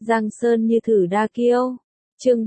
Giang Sơn như thử đa kiêu. Chương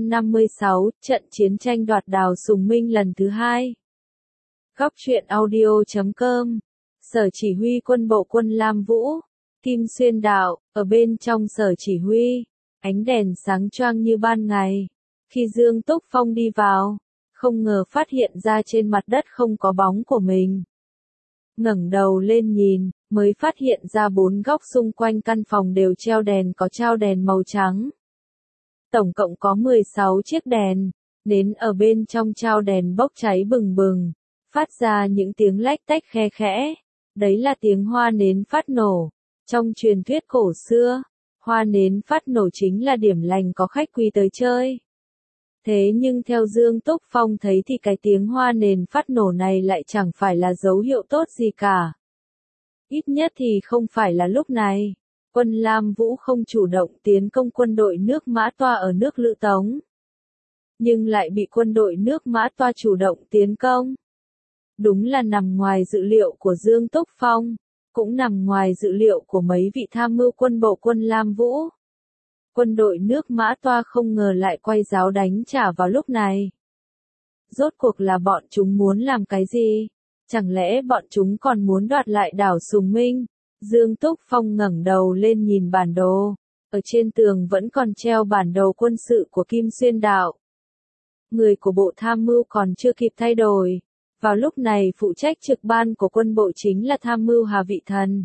356, trận chiến tranh đoạt đảo Sùng Minh lần thứ 2. Góc truyện audio.com. Sở chỉ huy quân bộ quân Lam Vũ, Kim Xuyên Đạo, ở bên trong sở chỉ huy, ánh đèn sáng choang như ban ngày. Khi Dương Túc Phong đi vào, không ngờ phát hiện ra trên mặt đất không có bóng của mình. Ngẩng đầu lên nhìn, mới phát hiện ra 4 góc xung quanh căn phòng đều treo đèn có trao đèn màu trắng. Tổng cộng có 16 chiếc đèn, nến ở bên trong trao đèn bốc cháy bừng bừng, phát ra những tiếng lách tách khe khẽ. Đấy là tiếng hoa nến phát nổ. Trong truyền thuyết cổ xưa, hoa nến phát nổ chính là điểm lành có khách quý tới chơi. Thế nhưng theo Dương Túc Phong thấy thì cái tiếng hoa nến phát nổ này lại chẳng phải là dấu hiệu tốt gì cả. Ít nhất thì không phải là lúc này. Quân Lam Vũ không chủ động tiến công quân đội nước Mã Toa ở nước Lữ Tống, nhưng lại bị quân đội nước Mã Toa chủ động tiến công. Đúng là nằm ngoài dự liệu của Dương Túc Phong, cũng nằm ngoài dự liệu của mấy vị tham mưu quân bộ quân Lam Vũ. Quân đội nước Mã Toa không ngờ lại quay giáo đánh trả vào lúc này. Rốt cuộc là bọn chúng muốn làm cái gì? Chẳng lẽ bọn chúng còn muốn đoạt lại đảo Sùng Minh? Dương Túc Phong ngẩng đầu lên nhìn bản đồ. Ở trên tường vẫn còn treo bản đồ quân sự của Kim Xuyên Đạo. Người của bộ tham mưu còn chưa kịp thay đổi. Vào lúc này phụ trách trực ban của quân bộ chính là tham mưu Hà Vị Thần.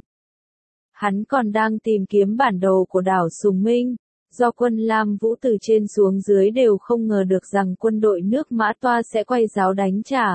Hắn còn đang tìm kiếm bản đồ của đảo Sùng Minh. Do quân Lam Vũ từ trên xuống dưới đều không ngờ được rằng quân đội nước Mã Toa sẽ quay giáo đánh trả.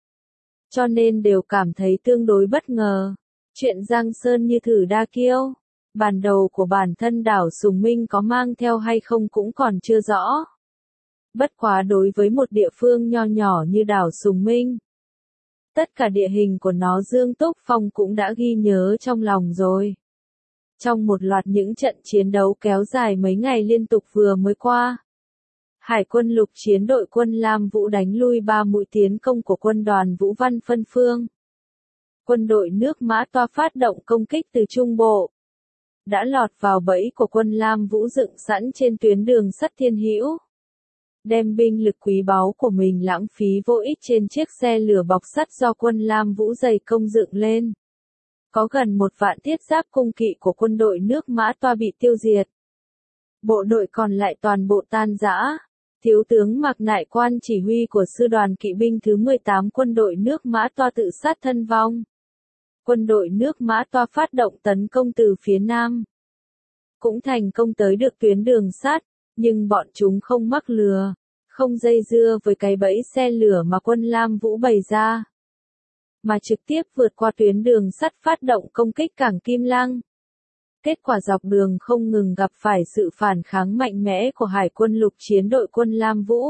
Cho nên đều cảm thấy tương đối bất ngờ. Chuyện Giang Sơn như thử đa kiêu. Bản đồ của bản thân đảo Sùng Minh có mang theo hay không cũng còn chưa rõ. Bất quá đối với một địa phương nho nhỏ như đảo Sùng Minh, tất cả địa hình của nó Dương Túc Phong cũng đã ghi nhớ trong lòng rồi. Trong một loạt những trận chiến đấu kéo dài mấy ngày liên tục vừa mới qua, Hải quân lục chiến đội quân Lam Vũ đánh lui 3 mũi tiến công của quân đoàn Vũ Văn phân phương. Quân đội nước Mã Toa phát động công kích từ trung bộ, đã lọt vào bẫy của quân Lam Vũ dựng sẵn trên tuyến đường sắt Thiên Hữu. Đem binh lực quý báu của mình lãng phí vô ích trên chiếc xe lửa bọc sắt do quân Lam Vũ dày công dựng lên. Có gần 1 vạn thiết giáp cung kỵ của quân đội nước Mã Toa bị tiêu diệt. Bộ đội còn lại toàn bộ tan rã. Thiếu tướng Mạc Nại Quan chỉ huy của sư đoàn kỵ binh thứ 18 quân đội nước Mã Toa tự sát thân vong. Quân đội nước Mã Toa phát động tấn công từ phía nam, cũng thành công tới được tuyến đường sắt, nhưng bọn chúng không mắc lừa, không dây dưa với cái bẫy xe lửa mà quân Lam Vũ bày ra, mà trực tiếp vượt qua tuyến đường sắt phát động công kích cảng Kim Lăng. Kết quả dọc đường không ngừng gặp phải sự phản kháng mạnh mẽ của Hải quân lục chiến đội quân Lam Vũ.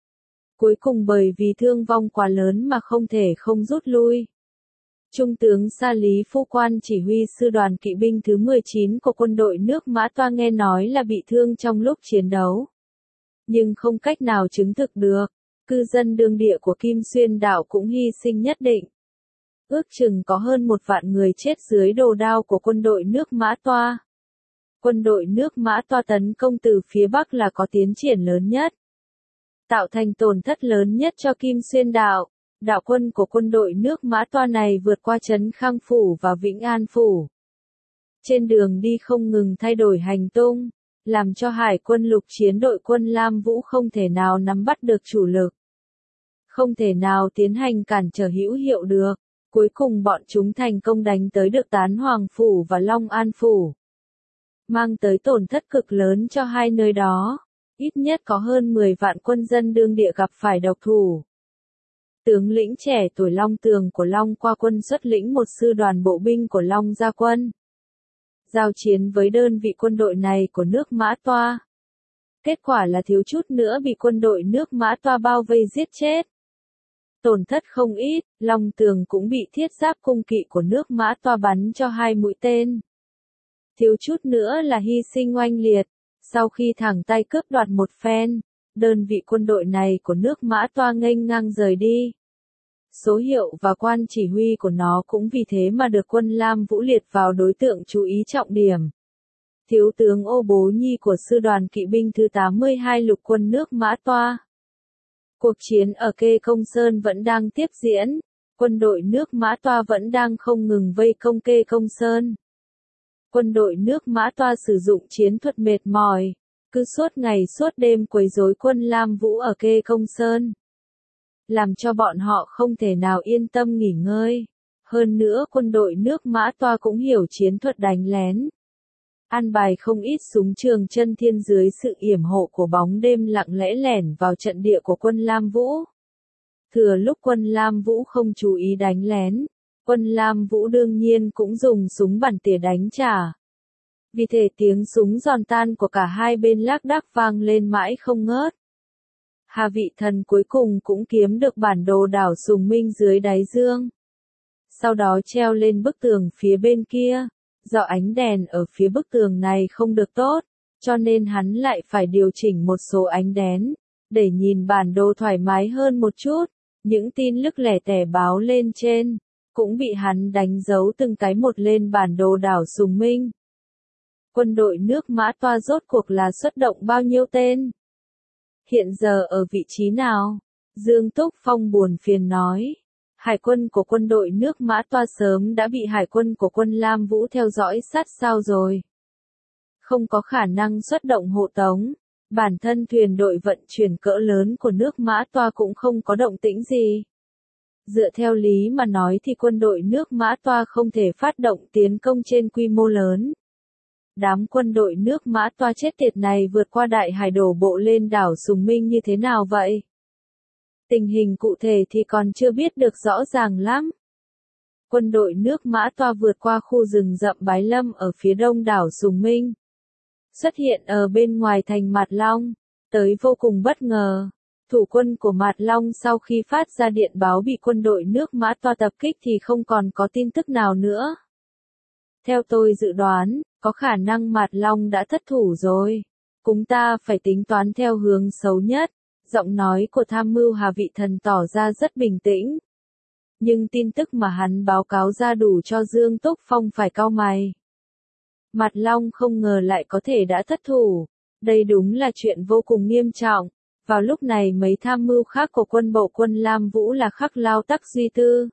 Cuối cùng bởi vì thương vong quá lớn mà không thể không rút lui. Trung tướng Sa Lý Phu Quan chỉ huy sư đoàn kỵ binh thứ 19 của quân đội nước Mã Toa nghe nói là bị thương trong lúc chiến đấu, nhưng không cách nào chứng thực được. Cư dân đương địa của Kim Xuyên Đạo cũng hy sinh nhất định. Ước chừng có hơn 1 vạn người chết dưới đồ đao của quân đội nước Mã Toa. Quân đội nước Mã Toa tấn công từ phía Bắc là có tiến triển lớn nhất, tạo thành tổn thất lớn nhất cho Kim Xuyên Đạo. Đạo quân của quân đội nước Mã Toa này vượt qua trấn Khang Phủ và Vĩnh An Phủ. Trên đường đi không ngừng thay đổi hành tung, làm cho Hải quân lục chiến đội quân Lam Vũ không thể nào nắm bắt được chủ lực, không thể nào tiến hành cản trở hữu hiệu được. Cuối cùng bọn chúng thành công đánh tới được Tán Hoàng Phủ và Long An Phủ, mang tới tổn thất cực lớn cho hai nơi đó. Ít nhất có hơn 10 vạn quân dân đương địa gặp phải độc thủ. Tướng lĩnh trẻ tuổi Long Tường của Long Qua quân xuất lĩnh một sư đoàn bộ binh của Long Gia quân, giao chiến với đơn vị quân đội này của nước Mã Toa. Kết quả là thiếu chút nữa bị quân đội nước Mã Toa bao vây giết chết. Tổn thất không ít, Long Tường cũng bị thiết giáp cung kỵ của nước Mã Toa bắn cho 2 mũi tên. Thiếu chút nữa là hy sinh oanh liệt. Sau khi thẳng tay cướp đoạt một phen, đơn vị quân đội này của nước Mã Toa nghênh ngang rời đi. Số hiệu và quan chỉ huy của nó cũng vì thế mà được quân Lam Vũ liệt vào đối tượng chú ý trọng điểm. thiếu tướng Ô Bố Nhi của sư đoàn kỵ binh thứ 82 lục quân nước Mã Toa. Cuộc chiến ở Kê Công Sơn vẫn đang tiếp diễn, quân đội nước Mã Toa vẫn đang không ngừng vây công Kê Công Sơn. Quân đội nước Mã Toa sử dụng chiến thuật mệt mỏi, cứ suốt ngày suốt đêm quấy rối quân Lam Vũ ở Kê Công Sơn, làm cho bọn họ không thể nào yên tâm nghỉ ngơi. Hơn nữa quân đội nước Mã Toa cũng hiểu chiến thuật đánh lén, an bài không ít súng trường chân thiên dưới sự yểm hộ của bóng đêm lặng lẽ lẻn vào trận địa của quân Lam Vũ. Thừa lúc quân Lam Vũ không chú ý đánh lén, quân Lam Vũ đương nhiên cũng dùng súng bắn tỉa đánh trả. Vì thế tiếng súng giòn tan của cả hai bên lác đác vang lên mãi không ngớt. Hà Vị Thần cuối cùng cũng kiếm được bản đồ đảo Sùng Minh dưới đáy dương. Sau đó treo lên bức tường phía bên kia. Do ánh đèn ở phía bức tường này không được tốt, cho nên hắn lại phải điều chỉnh một số ánh đèn, để nhìn bản đồ thoải mái hơn một chút. Những tin lức lẻ tẻ báo lên trên, cũng bị hắn đánh dấu từng cái một lên bản đồ đảo Sùng Minh. Quân đội nước Mã Toa rốt cuộc là xuất động bao nhiêu tên? Hiện giờ ở vị trí nào? Dương Túc Phong buồn phiền nói. Hải quân của quân đội nước Mã Toa sớm đã bị hải quân của quân Lam Vũ theo dõi sát sao rồi. Không có khả năng xuất động hộ tống. Bản thân thuyền đội vận chuyển cỡ lớn của nước Mã Toa cũng không có động tĩnh gì. Dựa theo lý mà nói thì quân đội nước Mã Toa không thể phát động tiến công trên quy mô lớn. Đám quân đội nước Mã Toa chết tiệt này vượt qua đại hải đổ bộ lên đảo Sùng Minh như thế nào vậy? Tình hình cụ thể thì còn chưa biết được rõ ràng lắm. Quân đội nước Mã Toa vượt qua khu rừng rậm Bái Lâm ở phía đông đảo Sùng Minh, xuất hiện ở bên ngoài thành Mạt Long, tới vô cùng bất ngờ. Thủ quân của Mạt Long sau khi phát ra điện báo bị quân đội nước Mã Toa tập kích thì không còn có tin tức nào nữa. Theo tôi dự đoán, có khả năng Mạt Long đã thất thủ rồi. Chúng ta phải tính toán theo hướng xấu nhất. Giọng nói của tham mưu Hà Vị Thần tỏ ra rất bình tĩnh. Nhưng tin tức mà hắn báo cáo ra đủ cho Dương Túc Phong phải cau mày. Mạt Long không ngờ lại có thể đã thất thủ. Đây đúng là chuyện vô cùng nghiêm trọng. Vào lúc này mấy tham mưu khác của quân bộ quân Lam Vũ là Khắc Lao Tắc Duy Tư,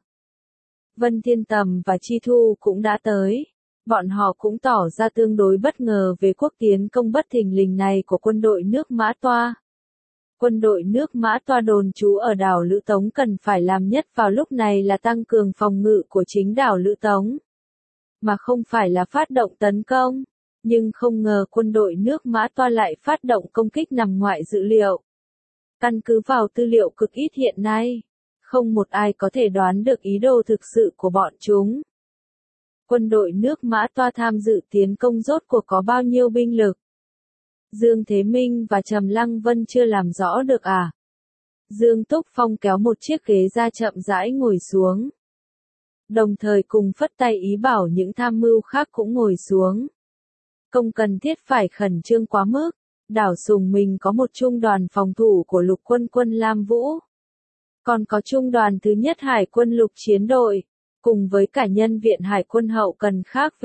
Vân Thiên Tầm và Chi Thu cũng đã tới. Bọn họ cũng tỏ ra tương đối bất ngờ về cuộc tiến công bất thình lình này của quân đội nước Mã Toa. Quân đội nước Mã Toa đồn trú ở đảo Lữ Tống cần phải làm nhất vào lúc này là tăng cường phòng ngự của chính đảo Lữ Tống, mà không phải là phát động tấn công. Nhưng không ngờ quân đội nước Mã Toa lại phát động công kích nằm ngoài dự liệu. Căn cứ vào tư liệu cực ít hiện nay, không một ai có thể đoán được ý đồ thực sự của bọn chúng. Quân đội nước Mã Toa tham dự tiến công rốt cuộc có bao nhiêu binh lực? Dương Thế Minh và Trầm Lăng Vân chưa làm rõ được à? Dương Túc Phong kéo một chiếc ghế ra chậm rãi ngồi xuống. Đồng thời cùng phất tay ý bảo những tham mưu khác cũng ngồi xuống. Không cần thiết phải khẩn trương quá mức. Đảo Sùng Minh có một trung đoàn phòng thủ của lục quân quân Lam Vũ. Còn có trung đoàn thứ nhất Hải quân lục chiến đội, cùng với cả nhân viện Hải quân hậu cần khác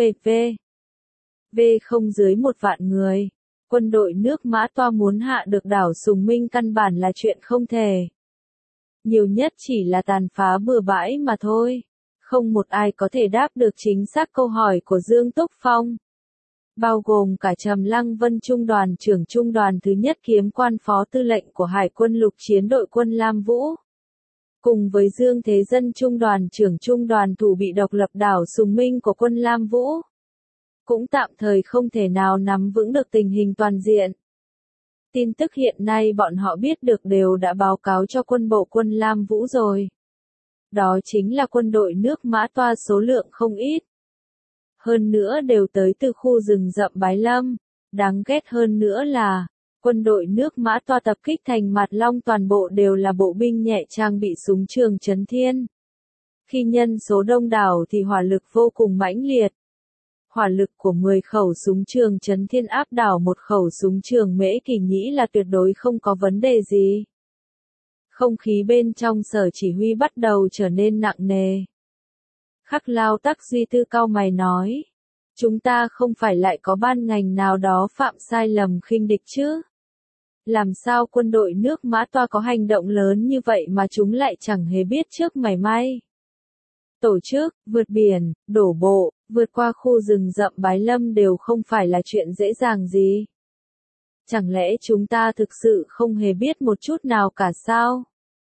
v không dưới 1 vạn người. Quân đội nước Mã Toa muốn hạ được đảo Sùng Minh căn bản là chuyện không thể. Nhiều nhất chỉ là tàn phá bừa bãi mà thôi. Không một ai có thể đáp được chính xác câu hỏi của Dương Túc Phong. Bao gồm cả Trầm Lăng Vân trung đoàn trưởng trung đoàn thứ nhất kiếm quan phó tư lệnh của Hải quân lục chiến đội quân Lam Vũ. Cùng với Dương Thế Dân trung đoàn trưởng trung đoàn thủ bị độc lập đảo Sùng Minh của quân Lam Vũ. Cũng tạm thời không thể nào nắm vững được tình hình toàn diện. Tin tức hiện nay bọn họ biết được đều đã báo cáo cho quân bộ quân Lam Vũ rồi. Đó chính là quân đội nước Mã Toa số lượng không ít. Hơn nữa đều tới từ khu rừng rậm Bái Lâm. Đáng ghét hơn nữa là, quân đội nước Mã Toa tập kích thành Mạt Long toàn bộ đều là bộ binh nhẹ trang bị súng trường Chấn Thiên. Khi nhân số đông đảo thì hỏa lực vô cùng mãnh liệt. Hỏa lực của 10 khẩu súng trường Chấn Thiên áp đảo một khẩu súng trường Mễ Kỳ Nhĩ là tuyệt đối không có vấn đề gì. Không khí bên trong sở chỉ huy bắt đầu trở nên nặng nề. Khắc Lao Tắc Duy Tư cau mày nói. Chúng ta không phải lại có ban ngành nào đó phạm sai lầm khinh địch chứ? Làm sao quân đội nước Mã Toa có hành động lớn như vậy mà chúng lại chẳng hề biết trước mảy may? Tổ chức, vượt biển, đổ bộ, vượt qua khu rừng rậm Bái Lâm đều không phải là chuyện dễ dàng gì. Chẳng lẽ chúng ta thực sự không hề biết một chút nào cả sao?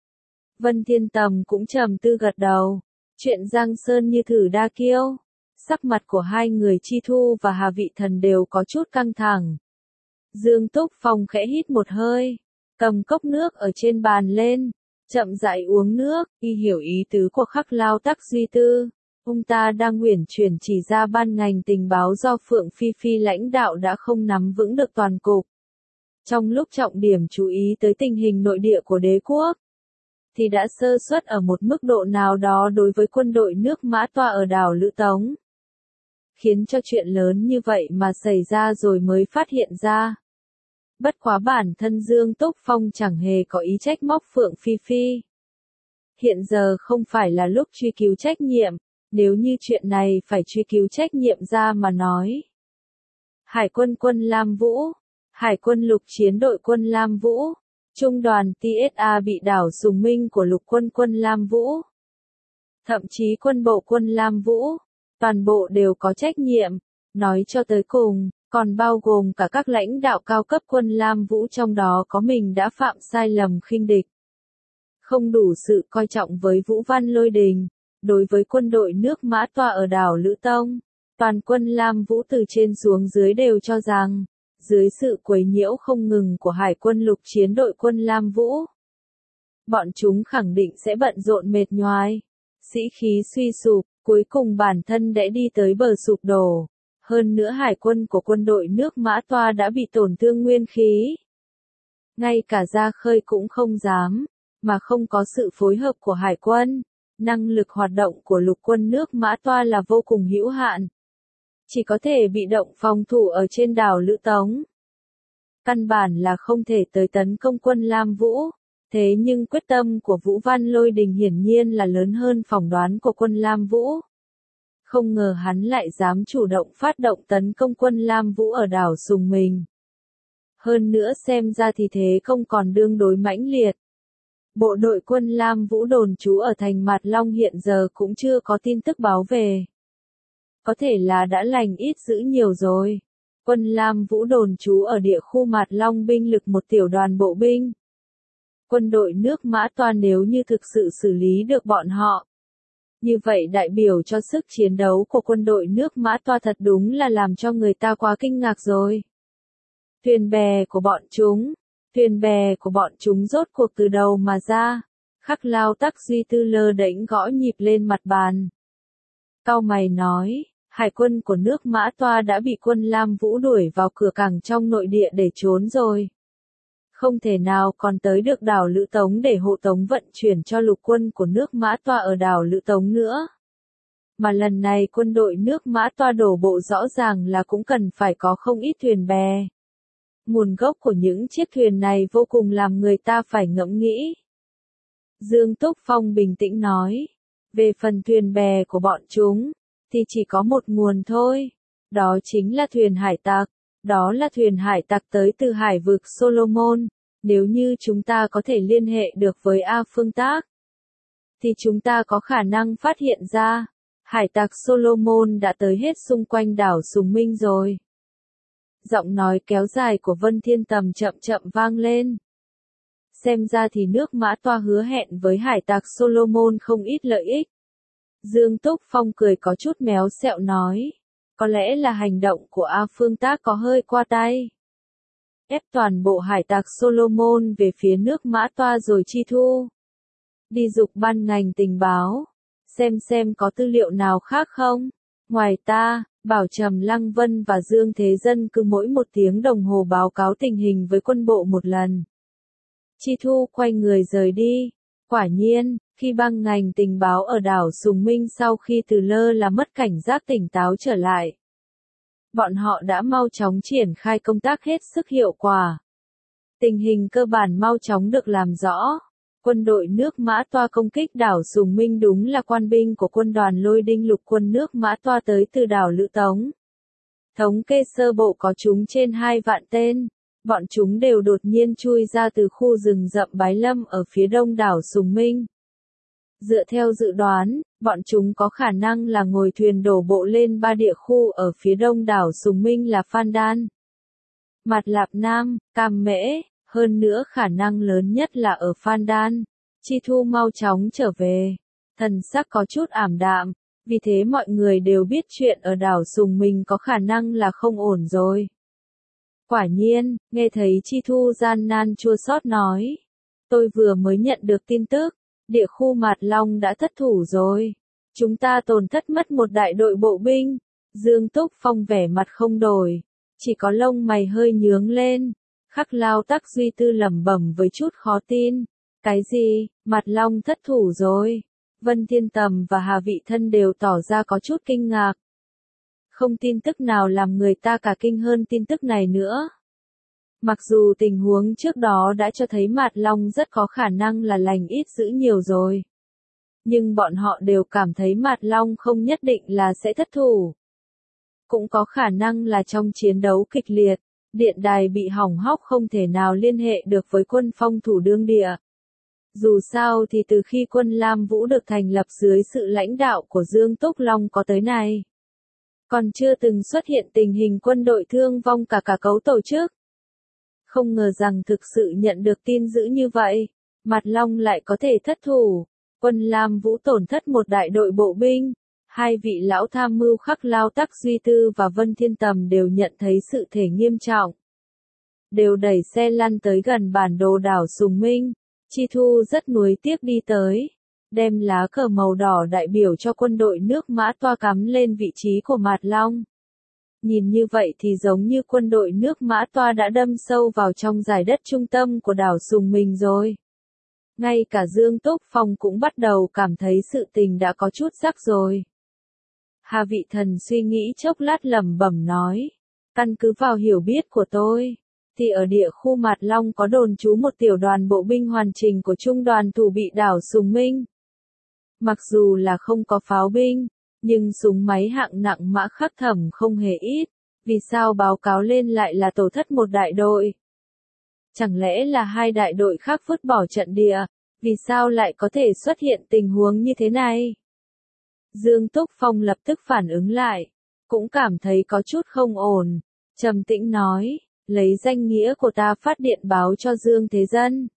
Vân Thiên Tầm cũng trầm tư gật đầu. Chuyện Giang Sơn như thử đa kiêu. Sắc mặt của hai người Chi Thu và Hà Vị Thần đều có chút căng thẳng. Dương Túc Phong khẽ hít một hơi, cầm cốc nước ở trên bàn lên, chậm rãi uống nước, y hiểu ý tứ của Khắc Lao Tắc Duy Tư. Ông ta đang uyển chuyển chỉ ra ban ngành tình báo do Phượng Phi Phi lãnh đạo đã không nắm vững được toàn cục. Trong lúc trọng điểm chú ý tới tình hình nội địa của đế quốc, thì đã sơ suất ở một mức độ nào đó đối với quân đội nước Mã Toa ở đảo Lữ Tống. Khiến cho chuyện lớn như vậy mà xảy ra rồi mới phát hiện ra. Bất quá bản thân Dương Túc Phong chẳng hề có ý trách móc Phượng Phi Phi. Hiện giờ không phải là lúc truy cứu trách nhiệm, nếu như chuyện này phải truy cứu trách nhiệm ra mà nói. Hải quân quân Lam Vũ, Hải quân lục chiến đội quân Lam Vũ, Trung đoàn TSA bị đảo Sùng Minh của lục quân quân Lam Vũ. Thậm chí quân bộ quân Lam Vũ, toàn bộ đều có trách nhiệm, nói cho tới cùng, còn bao gồm cả các lãnh đạo cao cấp quân Lam Vũ trong đó có mình đã phạm sai lầm khinh địch. Không đủ sự coi trọng với Vũ Văn Lôi Đình, đối với quân đội nước Mã Toa ở đảo Lữ Tông, toàn quân Lam Vũ từ trên xuống dưới đều cho rằng, dưới sự quấy nhiễu không ngừng của Hải quân lục chiến đội quân Lam Vũ, bọn chúng khẳng định sẽ bận rộn mệt nhoài, sĩ khí suy sụp, cuối cùng bản thân đã đi tới bờ sụp đổ. Hơn nữa hải quân của quân đội nước Mã Toa đã bị tổn thương nguyên khí. Ngay cả ra khơi cũng không dám, mà không có sự phối hợp của hải quân. Năng lực hoạt động của lục quân nước Mã Toa là vô cùng hữu hạn. Chỉ có thể bị động phòng thủ ở trên đảo Lữ Tống. Căn bản là không thể tới tấn công quân Lam Vũ. Thế nhưng quyết tâm của Vũ Văn Lôi Đình hiển nhiên là lớn hơn phỏng đoán của quân Lam Vũ. Không ngờ hắn lại dám chủ động phát động tấn công quân Lam Vũ ở đảo Sùng Minh. Hơn nữa xem ra thì thế không còn đương đối mãnh liệt. Bộ đội quân Lam Vũ đồn trú ở thành Mạt Long hiện giờ cũng chưa có tin tức báo về. Có thể là đã lành ít dữ nhiều rồi. Quân Lam Vũ đồn trú ở địa khu Mạt Long binh lực một tiểu đoàn bộ binh. Quân đội nước Mã Toa nếu như thực sự xử lý được bọn họ. Như vậy đại biểu cho sức chiến đấu của quân đội nước Mã Toa thật đúng là làm cho người ta quá kinh ngạc rồi. Thuyền bè của bọn chúng rốt cuộc từ đầu mà ra. Khắc Lao Tắc Duy Tư lơ đễnh gõ nhịp lên mặt bàn. Cau mày nói, hải quân của nước Mã Toa đã bị quân Lam Vũ đuổi vào cửa cảng trong nội địa để trốn rồi. Không thể nào còn tới được đảo Lữ Tống để hộ tống vận chuyển cho lục quân của nước Mã Toa ở đảo Lữ Tống nữa. Mà lần này quân đội nước Mã Toa đổ bộ rõ ràng là cũng cần phải có không ít thuyền bè. Nguồn gốc của những chiếc thuyền này vô cùng làm người ta phải ngẫm nghĩ. Dương Túc Phong bình tĩnh nói, về phần thuyền bè của bọn chúng, thì chỉ có một nguồn thôi. Đó chính là thuyền hải tặc. Đó là thuyền hải tặc tới từ hải vực Solomon. Nếu như chúng ta có thể liên hệ được với A Phương Tác, thì chúng ta có khả năng phát hiện ra, hải tặc Solomon đã tới hết xung quanh đảo Sùng Minh rồi. Giọng nói kéo dài của Vân Thiên Tầm chậm chậm vang lên. Xem ra thì nước Mã Toa hứa hẹn với hải tặc Solomon không ít lợi ích. Dương Túc Phong cười có chút méo xẹo nói. Có lẽ là hành động của A Phương Tác có hơi qua tay. Ép toàn bộ hải tặc Solomon về phía nước Mã Toa rồi Chi Thu. Đi dục ban ngành tình báo. Xem có tư liệu nào khác không. Ngoài ta, bảo Trầm Lăng Vân và Dương Thế Dân cứ mỗi 1 tiếng đồng hồ báo cáo tình hình với quân bộ một lần. Chi Thu quay người rời đi. Quả nhiên, khi băng ngành tình báo ở đảo Sùng Minh sau khi từ lơ là mất cảnh giác tỉnh táo trở lại. Bọn họ đã mau chóng triển khai công tác hết sức hiệu quả. Tình hình cơ bản mau chóng được làm rõ. Quân đội nước Mã Toa công kích đảo Sùng Minh đúng là quan binh của quân đoàn Lôi Đinh lục quân nước Mã Toa tới từ đảo Lữ Tống. Thống kê sơ bộ có chúng trên 2 vạn tên. Bọn chúng đều đột nhiên chui ra từ khu rừng rậm Bái Lâm ở phía đông đảo Sùng Minh. Dựa theo dự đoán, bọn chúng có khả năng là ngồi thuyền đổ bộ lên 3 địa khu ở phía đông đảo Sùng Minh là Phan Đan, Mạt Lạp Nam, Cam Mễ, hơn nữa khả năng lớn nhất là ở Phan Đan. Chi Thu mau chóng trở về. Thần sắc có chút ảm đạm, vì thế mọi người đều biết chuyện ở đảo Sùng Minh có khả năng là không ổn rồi. Quả nhiên, nghe thấy Chi Thu gian nan chua xót nói. Tôi vừa mới nhận được tin tức, địa khu Mạt Long đã thất thủ rồi. Chúng ta tổn thất mất một đại đội bộ binh. Dương Túc Phong vẻ mặt không đổi, chỉ có lông mày hơi nhướng lên. Khắc Lao Tắc Duy Tư lẩm bẩm với chút khó tin. Cái gì, Mạt Long thất thủ rồi? Vân Thiên Tầm và Hà Vị Thân đều tỏ ra có chút kinh ngạc. Không tin tức nào làm người ta cả kinh hơn tin tức này nữa. Mặc dù tình huống trước đó đã cho thấy Mạt Long rất có khả năng là lành ít dữ nhiều rồi. Nhưng bọn họ đều cảm thấy Mạt Long không nhất định là sẽ thất thủ. Cũng có khả năng là trong chiến đấu kịch liệt, điện đài bị hỏng hóc không thể nào liên hệ được với quân phong thủ đương địa. Dù sao thì từ khi quân Lam Vũ được thành lập dưới sự lãnh đạo của Dương Túc Long có tới nay, còn chưa từng xuất hiện tình hình quân đội thương vong cả cấu tổ chức. Không ngờ rằng thực sự nhận được tin dữ như vậy, Mạt Long lại có thể thất thủ. Quân Lam Vũ tổn thất một đại đội bộ binh. Hai vị lão tham mưu Khắc Lao Tắc Duy Tư và Vân Thiên Tầm đều nhận thấy sự thể nghiêm trọng. Đều đẩy xe lăn tới gần bản đồ đảo Sùng Minh. Chi Thu rất nuối tiếc đi tới, đem lá cờ màu đỏ đại biểu cho quân đội nước Mã Toa cắm lên vị trí của Mạt Long. Nhìn như vậy thì giống như quân đội nước Mã Toa đã đâm sâu vào trong giải đất trung tâm của đảo Sùng Minh rồi. Ngay cả Dương Túc Phong cũng bắt đầu cảm thấy sự tình đã có chút rắc rồi. Hà Vị Thần suy nghĩ chốc lát lẩm bẩm nói, căn cứ vào hiểu biết của tôi, thì ở địa khu Mạt Long có đồn trú một tiểu đoàn bộ binh hoàn chỉnh của trung đoàn thủ bị đảo Sùng Minh. Mặc dù là không có pháo binh, nhưng súng máy hạng nặng Mã Khắc Thẩm không hề ít, vì sao báo cáo lên lại là tổn thất một đại đội? Chẳng lẽ là hai đại đội khác vứt bỏ trận địa, vì sao lại có thể xuất hiện tình huống như thế này? Dương Túc Phong lập tức phản ứng lại, cũng cảm thấy có chút không ổn, trầm tĩnh nói, lấy danh nghĩa của ta phát điện báo cho Dương Thế Dân.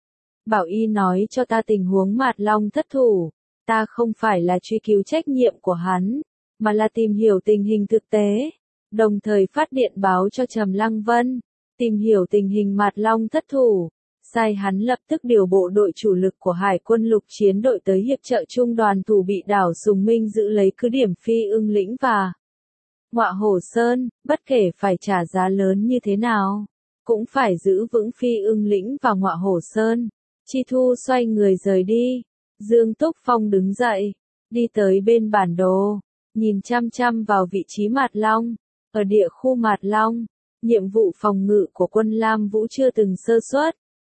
Bảo y nói cho ta tình huống Mạt Long thất thủ, ta không phải là truy cứu trách nhiệm của hắn, mà là tìm hiểu tình hình thực tế, đồng thời phát điện báo cho Trầm Lăng Vân, tìm hiểu tình hình Mạt Long thất thủ, sai hắn lập tức điều bộ đội chủ lực của Hải quân lục chiến đội tới hiệp trợ trung đoàn thủ bị đảo Sùng Minh giữ lấy cứ điểm Phi Ưng Lĩnh và Ngọa Hổ Sơn, bất kể phải trả giá lớn như thế nào, cũng phải giữ vững Phi Ưng Lĩnh và Ngọa Hổ Sơn. Chi Thu xoay người rời đi. Dương Túc Phong đứng dậy, đi tới bên bản đồ, nhìn chăm chăm vào vị trí Mạt Long. Ở địa khu Mạt Long, nhiệm vụ phòng ngự của quân Lam Vũ chưa từng sơ suất.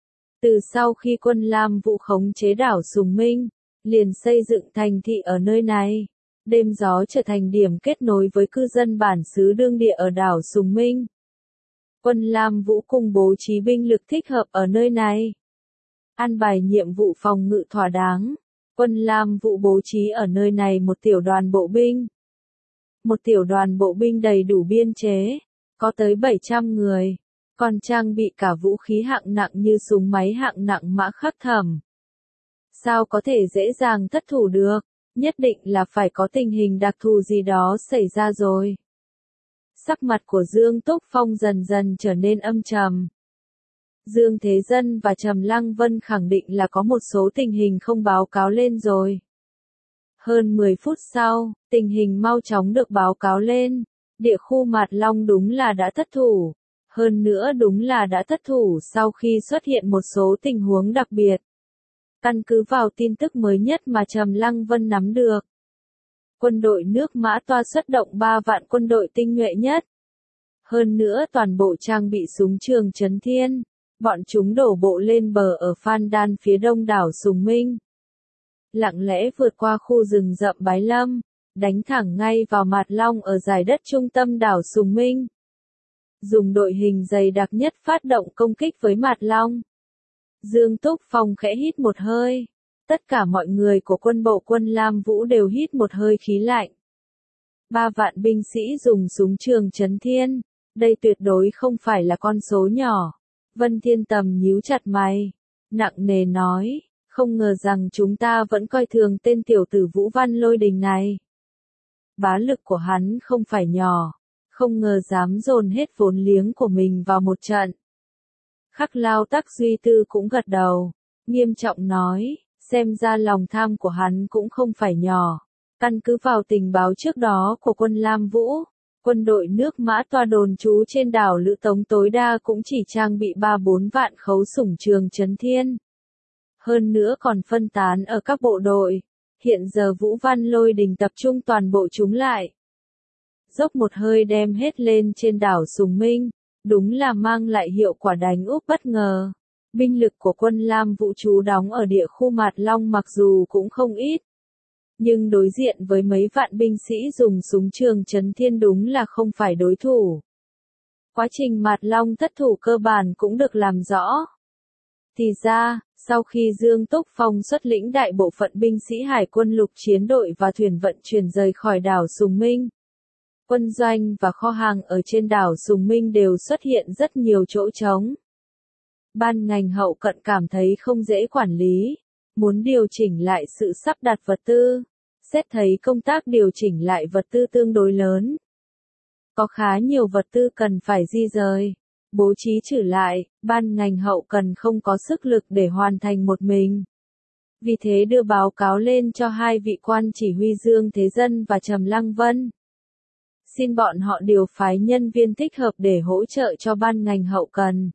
Từ sau khi quân Lam Vũ khống chế đảo Sùng Minh, liền xây dựng thành thị ở nơi này. Đêm gió trở thành điểm kết nối với cư dân bản xứ đương địa ở đảo Sùng Minh. Quân Lam Vũ cùng bố trí binh lực thích hợp ở nơi này. An bài nhiệm vụ phòng ngự thỏa đáng. Quân Lam Vũ bố trí ở nơi này một tiểu đoàn bộ binh. Một tiểu đoàn bộ binh đầy đủ biên chế, có tới 700 người, còn trang bị cả vũ khí hạng nặng như súng máy hạng nặng Mã Khắc Thẩm. Sao có thể dễ dàng thất thủ được, nhất định là phải có tình hình đặc thù gì đó xảy ra rồi. Sắc mặt của Dương Túc Phong dần dần trở nên âm trầm. Dương Thế Dân và Trầm Lăng Vân khẳng định là có một số tình hình không báo cáo lên rồi. Hơn 10 phút sau, tình hình mau chóng được báo cáo lên. Địa khu Mạt Long đúng là đã thất thủ. Hơn nữa đúng là đã thất thủ sau khi xuất hiện một số tình huống đặc biệt. Căn cứ vào tin tức mới nhất mà Trầm Lăng Vân nắm được, quân đội nước Mã Toa xuất động 3 vạn quân đội tinh nhuệ nhất. Hơn nữa toàn bộ trang bị súng trường Trấn Thiên. Bọn chúng đổ bộ lên bờ ở Phan Đan phía đông đảo Sùng Minh. Lặng lẽ vượt qua khu rừng rậm Bái Lâm, đánh thẳng ngay vào Mạt Long ở dải đất trung tâm đảo Sùng Minh. Dùng đội hình dày đặc nhất phát động công kích với Mạt Long. Dương Túc Phong khẽ hít một hơi. Tất cả mọi người của quân bộ quân Lam Vũ đều hít một hơi khí lạnh. 3 vạn binh sĩ dùng súng trường chấn thiên. Đây tuyệt đối không phải là con số nhỏ. Vân Thiên Tầm nhíu chặt mày. Nặng nề nói, không ngờ rằng chúng ta vẫn coi thường tên tiểu tử Vũ Văn Lôi Đình này. Bá lực của hắn không phải nhỏ. Không ngờ dám dồn hết vốn liếng của mình vào một trận. Khắc Lao Tắc Duy Tư cũng gật đầu. Nghiêm trọng nói, xem ra lòng tham của hắn cũng không phải nhỏ. Căn cứ vào tình báo trước đó của quân Lam Vũ, quân đội nước Mã Toa đồn trú trên đảo Lữ Tống tối đa cũng chỉ trang bị 3-4 vạn khẩu sủng trường chấn thiên. Hơn nữa còn phân tán ở các bộ đội. Hiện giờ Vũ Văn Lôi Đình tập trung toàn bộ chúng lại. Dốc một hơi đem hết lên trên đảo Sùng Minh, đúng là mang lại hiệu quả đánh úp bất ngờ. Binh lực của quân Lam Vũ trú đóng ở địa khu Mạt Long mặc dù cũng không ít. Nhưng đối diện với mấy vạn binh sĩ dùng súng trường chấn thiên đúng là không phải đối thủ. Quá trình Mạt Long thất thủ cơ bản cũng được làm rõ. Thì ra, sau khi Dương Túc Phong xuất lĩnh đại bộ phận binh sĩ hải quân lục chiến đội và thuyền vận chuyển rời khỏi đảo Sùng Minh, quân doanh và kho hàng ở trên đảo Sùng Minh đều xuất hiện rất nhiều chỗ trống. Ban ngành hậu cận cảm thấy không dễ quản lý, muốn điều chỉnh lại sự sắp đặt vật tư, xét thấy công tác điều chỉnh lại vật tư tương đối lớn. Có khá nhiều vật tư cần phải di rời, bố trí trữ lại, ban ngành hậu cần không có sức lực để hoàn thành một mình. Vì thế đưa báo cáo lên cho 2 vị quan chỉ huy Dương Thế Dân và Trầm Lăng Vân. Xin bọn họ điều phái nhân viên thích hợp để hỗ trợ cho ban ngành hậu cần.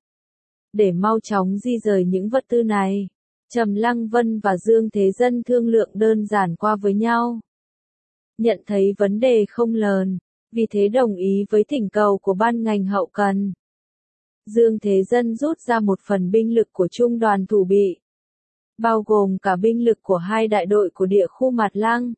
Để mau chóng di rời những vật tư này, Trầm Lăng Vân và Dương Thế Dân thương lượng đơn giản qua với nhau. Nhận thấy vấn đề không lớn, vì thế đồng ý với thỉnh cầu của ban ngành hậu cần. Dương Thế Dân rút ra một phần binh lực của trung đoàn thủ bị, bao gồm cả binh lực của 2 đại đội của địa khu Mạt Lăng.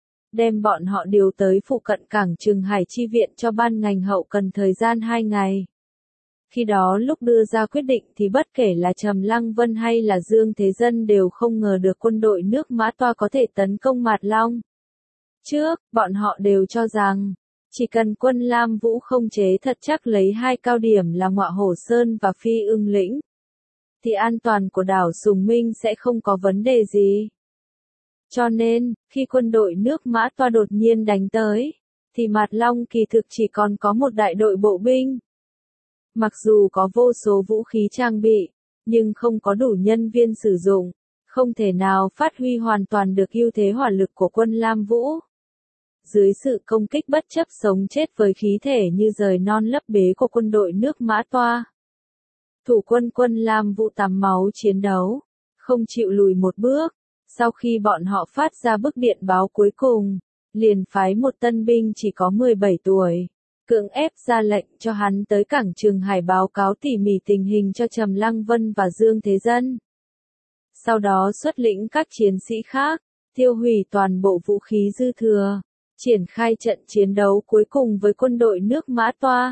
Đem bọn họ điều tới phụ cận cảng Trường Hải chi viện cho ban ngành hậu cần thời gian 2 ngày. Khi đó lúc đưa ra quyết định thì bất kể là Trầm Lăng Vân hay là Dương Thế Dân đều không ngờ được quân đội nước Mã Toa có thể tấn công Mạt Long. Trước, bọn họ đều cho rằng, chỉ cần quân Lam Vũ không chế thật chắc lấy 2 cao điểm là Ngọa Hổ Sơn và Phi Ưng Lĩnh, thì an toàn của đảo Sùng Minh sẽ không có vấn đề gì. Cho nên, khi quân đội nước Mã Toa đột nhiên đánh tới, thì Mạt Long kỳ thực chỉ còn có một đại đội bộ binh. Mặc dù có vô số vũ khí trang bị, nhưng không có đủ nhân viên sử dụng, không thể nào phát huy hoàn toàn được ưu thế hỏa lực của quân Lam Vũ. Dưới sự công kích bất chấp sống chết với khí thể như rời non lấp bế của quân đội nước Mã Toa, thủ quân Lam Vũ tắm máu chiến đấu, không chịu lùi một bước. Sau khi bọn họ phát ra bức điện báo cuối cùng, liền phái một tân binh chỉ có 17 tuổi, cưỡng ép ra lệnh cho hắn tới cảng Trường Hải báo cáo tỉ mỉ tình hình cho Trầm Lăng Vân và Dương Thế Dân. Sau đó xuất lĩnh các chiến sĩ khác, tiêu hủy toàn bộ vũ khí dư thừa, triển khai trận chiến đấu cuối cùng với quân đội nước Mã Toa.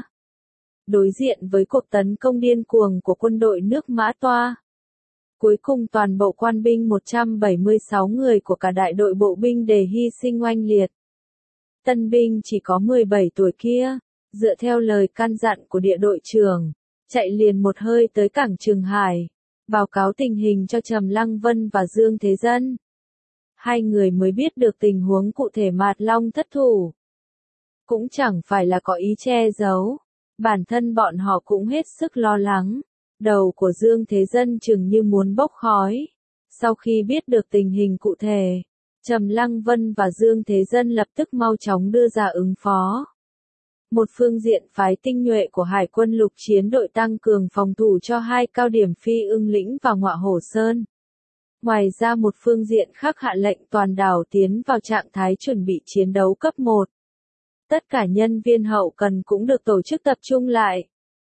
Đối diện với cuộc tấn công điên cuồng của quân đội nước Mã Toa, cuối cùng toàn bộ quan binh 176 người của cả đại đội bộ binh đều hy sinh oanh liệt. Tân binh chỉ có 17 tuổi kia, dựa theo lời căn dặn của địa đội trưởng, chạy liền một hơi tới cảng Trường Hải, báo cáo tình hình cho Trầm Lăng Vân và Dương Thế Dân. 2 người mới biết được tình huống cụ thể Mạt Long thất thủ. Cũng chẳng phải là có ý che giấu, bản thân bọn họ cũng hết sức lo lắng. Đầu của Dương Thế Dân chừng như muốn bốc khói. Sau khi biết được tình hình cụ thể, Trầm Lăng Vân và Dương Thế Dân lập tức mau chóng đưa ra ứng phó. Một phương diện phái tinh nhuệ của Hải quân lục chiến đội tăng cường phòng thủ cho 2 cao điểm Phi Ưng Lĩnh và Ngọa Hổ Sơn. Ngoài ra một phương diện khác hạ lệnh toàn đảo tiến vào trạng thái chuẩn bị chiến đấu cấp 1. Tất cả nhân viên hậu cần cũng được tổ chức tập trung lại.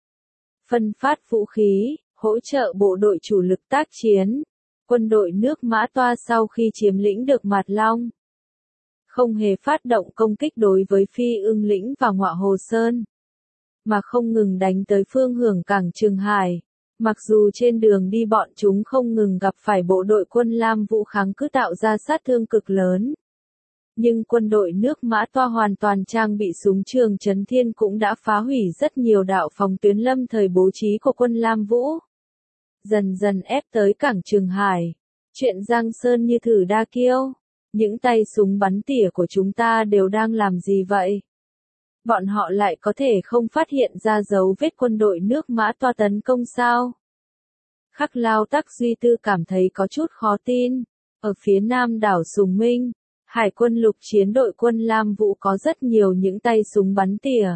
Phân phát vũ khí, hỗ trợ bộ đội chủ lực tác chiến. Quân đội nước Mã Toa sau khi chiếm lĩnh được Mạt Long, không hề phát động công kích đối với Phi Ưng Lĩnh và Ngọa Hồ Sơn, mà không ngừng đánh tới phương hướng cảng Trường Hải. Mặc dù trên đường đi bọn chúng không ngừng gặp phải bộ đội quân Lam Vũ kháng cự tạo ra sát thương cực lớn, nhưng quân đội nước Mã Toa hoàn toàn trang bị súng trường Chấn Thiên cũng đã phá hủy rất nhiều đạo phòng tuyến lâm thời bố trí của quân Lam Vũ, dần dần ép tới cảng Trường Hải. Chuyện Giang Sơn như thử đa kiêu, những tay súng bắn tỉa của chúng ta đều đang làm gì vậy? Bọn họ lại có thể không phát hiện ra dấu vết quân đội nước Mã Toa tấn công sao? Khắc Lao Tắc Duy Tư cảm thấy có chút khó tin. Ở phía nam đảo Sùng Minh, Hải quân lục chiến đội quân Lam Vũ có rất nhiều những tay súng bắn tỉa.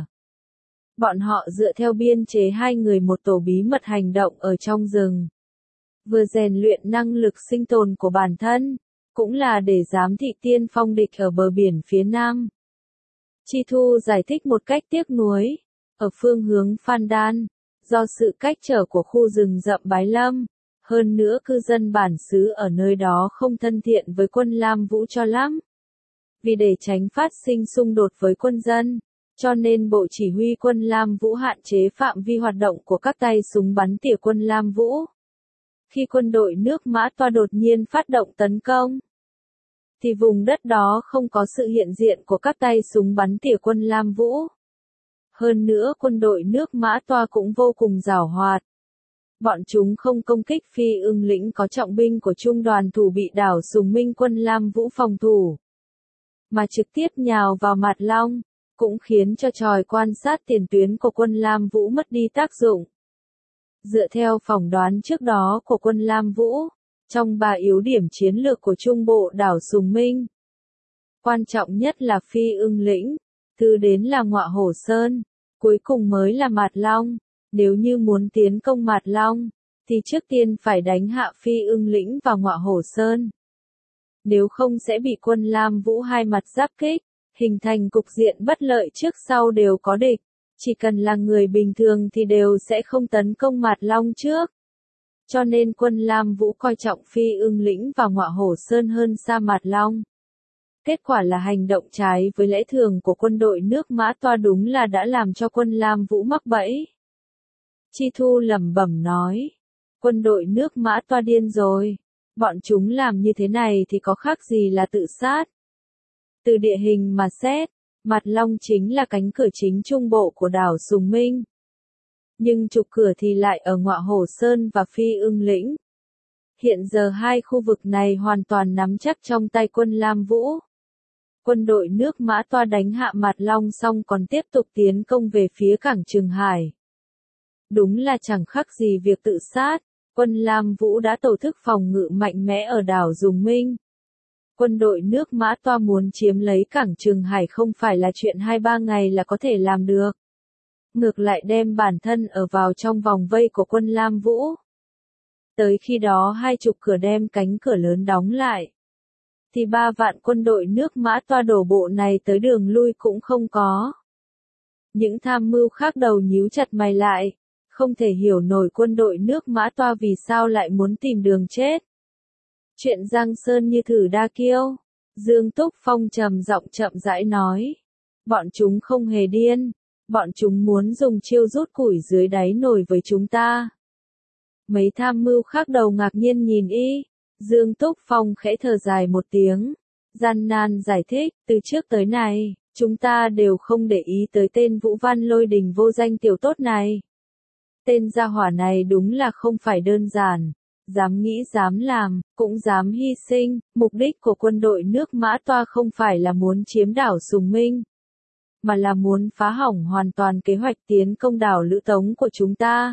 Bọn họ dựa theo biên chế 2 người một tổ bí mật hành động ở trong rừng. Vừa rèn luyện năng lực sinh tồn của bản thân, cũng là để giám thị tiên phong địch ở bờ biển phía nam. Chi Thu giải thích một cách tiếc nuối, ở phương hướng Phan Đan, do sự cách trở của khu rừng rậm Bái Lâm, hơn nữa cư dân bản xứ ở nơi đó không thân thiện với quân Lam Vũ cho lắm. Vì để tránh phát sinh xung đột với quân dân, cho nên Bộ Chỉ huy quân Lam Vũ hạn chế phạm vi hoạt động của các tay súng bắn tỉa quân Lam Vũ. Khi quân đội nước Mã Toa đột nhiên phát động tấn công, thì vùng đất đó không có sự hiện diện của các tay súng bắn tỉa quân Lam Vũ. Hơn nữa quân đội nước Mã Toa cũng vô cùng giàu hoạt. Bọn chúng không công kích Phi Ưng Lĩnh có trọng binh của trung đoàn thủ bị đảo Sùng Minh quân Lam Vũ phòng thủ, mà trực tiếp nhào vào Mạt Long, cũng khiến cho tròi quan sát tiền tuyến của quân Lam Vũ mất đi tác dụng. Dựa theo phỏng đoán trước đó của quân Lam Vũ, trong 3 yếu điểm chiến lược của trung bộ đảo Sùng Minh, quan trọng nhất là Phi Ưng Lĩnh, thứ đến là Ngọa Hổ Sơn, cuối cùng mới là Mạt Long. Nếu như muốn tiến công Mạt Long, thì trước tiên phải đánh hạ Phi Ưng Lĩnh và Ngọa Hổ Sơn. Nếu không sẽ bị quân Lam Vũ hai mặt giáp kích, hình thành cục diện bất lợi trước sau đều có địch. Chỉ cần là người bình thường thì đều sẽ không tấn công Mạt Long trước. Cho nên quân Lam Vũ coi trọng Phi Ưng Lĩnh và Ngọa Hổ Sơn hơn xa Mạt Long. Kết quả là hành động trái với lẽ thường của quân đội nước Mã Toa đúng là đã làm cho quân Lam Vũ mắc bẫy. Chi Thu lẩm bẩm nói, quân đội nước Mã Toa điên rồi, bọn chúng làm như thế này thì có khác gì là tự sát. Từ địa hình mà xét, Mạt Long chính là cánh cửa chính trung bộ của đảo Sùng Minh. Nhưng trục cửa thì lại ở Ngọa Hổ Sơn và Phi Ưng Lĩnh. Hiện giờ hai khu vực này hoàn toàn nắm chắc trong tay quân Lam Vũ. Quân đội nước Mã Toa đánh hạ Mạt Long xong còn tiếp tục tiến công về phía cảng Trường Hải. Đúng là chẳng khác gì việc tự sát, quân Lam Vũ đã tổ chức phòng ngự mạnh mẽ ở đảo Sùng Minh. Quân đội nước Mã Toa muốn chiếm lấy cảng Trường Hải không phải là chuyện 2-3 ngày là có thể làm được. Ngược lại đem bản thân ở vào trong vòng vây của quân Lam Vũ. Tới khi đó 20 cửa đem cánh cửa lớn đóng lại, thì 3 vạn quân đội nước Mã Toa đổ bộ này tới đường lui cũng không có. Những tham mưu khác đầu nhíu chặt mày lại, không thể hiểu nổi quân đội nước Mã Toa vì sao lại muốn tìm đường chết. Chuyện Giang Sơn như thử đa kiêu, Dương Túc Phong trầm giọng chậm rãi nói. Bọn chúng không hề điên, bọn chúng muốn dùng chiêu rút củi dưới đáy nồi với chúng ta. Mấy tham mưu khác đầu ngạc nhiên nhìn y, Dương Túc Phong khẽ thở dài một tiếng, gian nan giải thích, từ trước tới nay, chúng ta đều không để ý tới tên Vũ Văn Lôi Đình vô danh tiểu tốt này. Tên gia hỏa này đúng là không phải đơn giản, dám nghĩ dám làm, cũng dám hy sinh. Mục đích của quân đội nước Mã Toa không phải là muốn chiếm đảo Sùng Minh, mà là muốn phá hỏng hoàn toàn kế hoạch tiến công đảo Lữ Tống của chúng ta.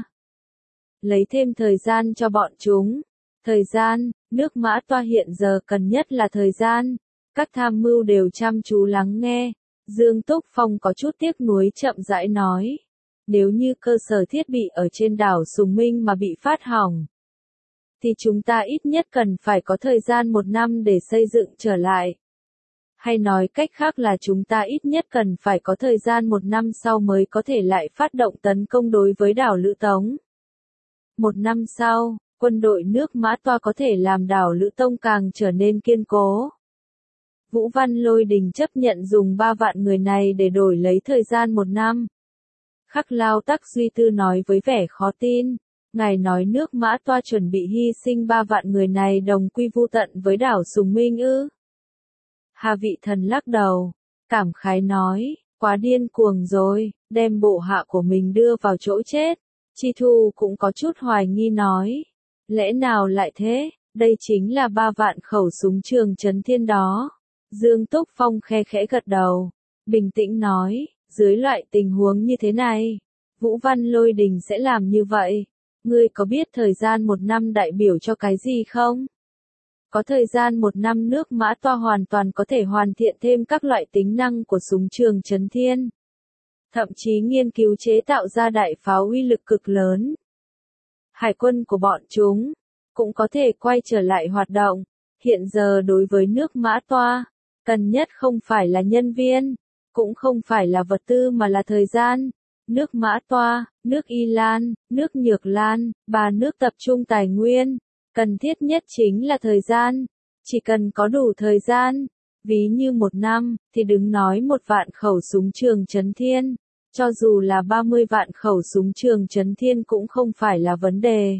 Lấy thêm thời gian cho bọn chúng. Thời gian, nước Mã Toa hiện giờ cần nhất là thời gian. Các tham mưu đều chăm chú lắng nghe. Dương Túc Phong có chút tiếc nuối chậm rãi nói. Nếu như cơ sở thiết bị ở trên đảo Sùng Minh mà bị phát hỏng, thì chúng ta ít nhất cần phải có thời gian 1 năm để xây dựng trở lại. Hay nói cách khác là chúng ta ít nhất cần phải có thời gian 1 năm sau mới có thể lại phát động tấn công đối với đảo Lữ Tống. 1 năm sau, quân đội nước Mã Toa có thể làm đảo Lữ Tông càng trở nên kiên cố. Vũ Văn Lôi Đình chấp nhận dùng 3 vạn người này để đổi lấy thời gian 1 năm. Khắc Lao Tắc Duy Tư nói với vẻ khó tin, ngài nói nước Mã Toa chuẩn bị hy sinh 3 vạn người này đồng quy vu tận với đảo Sùng Minh ư? Hà Vị Thần lắc đầu, cảm khái nói, quá điên cuồng rồi, đem bộ hạ của mình đưa vào chỗ chết. Chi Thu cũng có chút hoài nghi nói, lẽ nào lại thế, đây chính là 3 vạn khẩu súng trường Trấn Thiên đó. Dương Túc Phong khe khẽ gật đầu, bình tĩnh nói, dưới loại tình huống như thế này, Vũ Văn Lôi Đình sẽ làm như vậy. Ngươi có biết thời gian 1 năm đại biểu cho cái gì không? Có thời gian 1 năm nước Mã Toa hoàn toàn có thể hoàn thiện thêm các loại tính năng của súng trường Trấn Thiên. Thậm chí nghiên cứu chế tạo ra đại pháo uy lực cực lớn. Hải quân của bọn chúng cũng có thể quay trở lại hoạt động. Hiện giờ đối với nước Mã Toa, cần nhất không phải là nhân viên, cũng không phải là vật tư mà là thời gian. Nước Mã Toa, nước Y Lan, nước Nhược Lan, 3 nước tập trung tài nguyên, cần thiết nhất chính là thời gian. Chỉ cần có đủ thời gian, ví như 1 năm, thì đừng nói 1 vạn khẩu súng trường Trấn Thiên, cho dù là 30 vạn khẩu súng trường Trấn Thiên cũng không phải là vấn đề.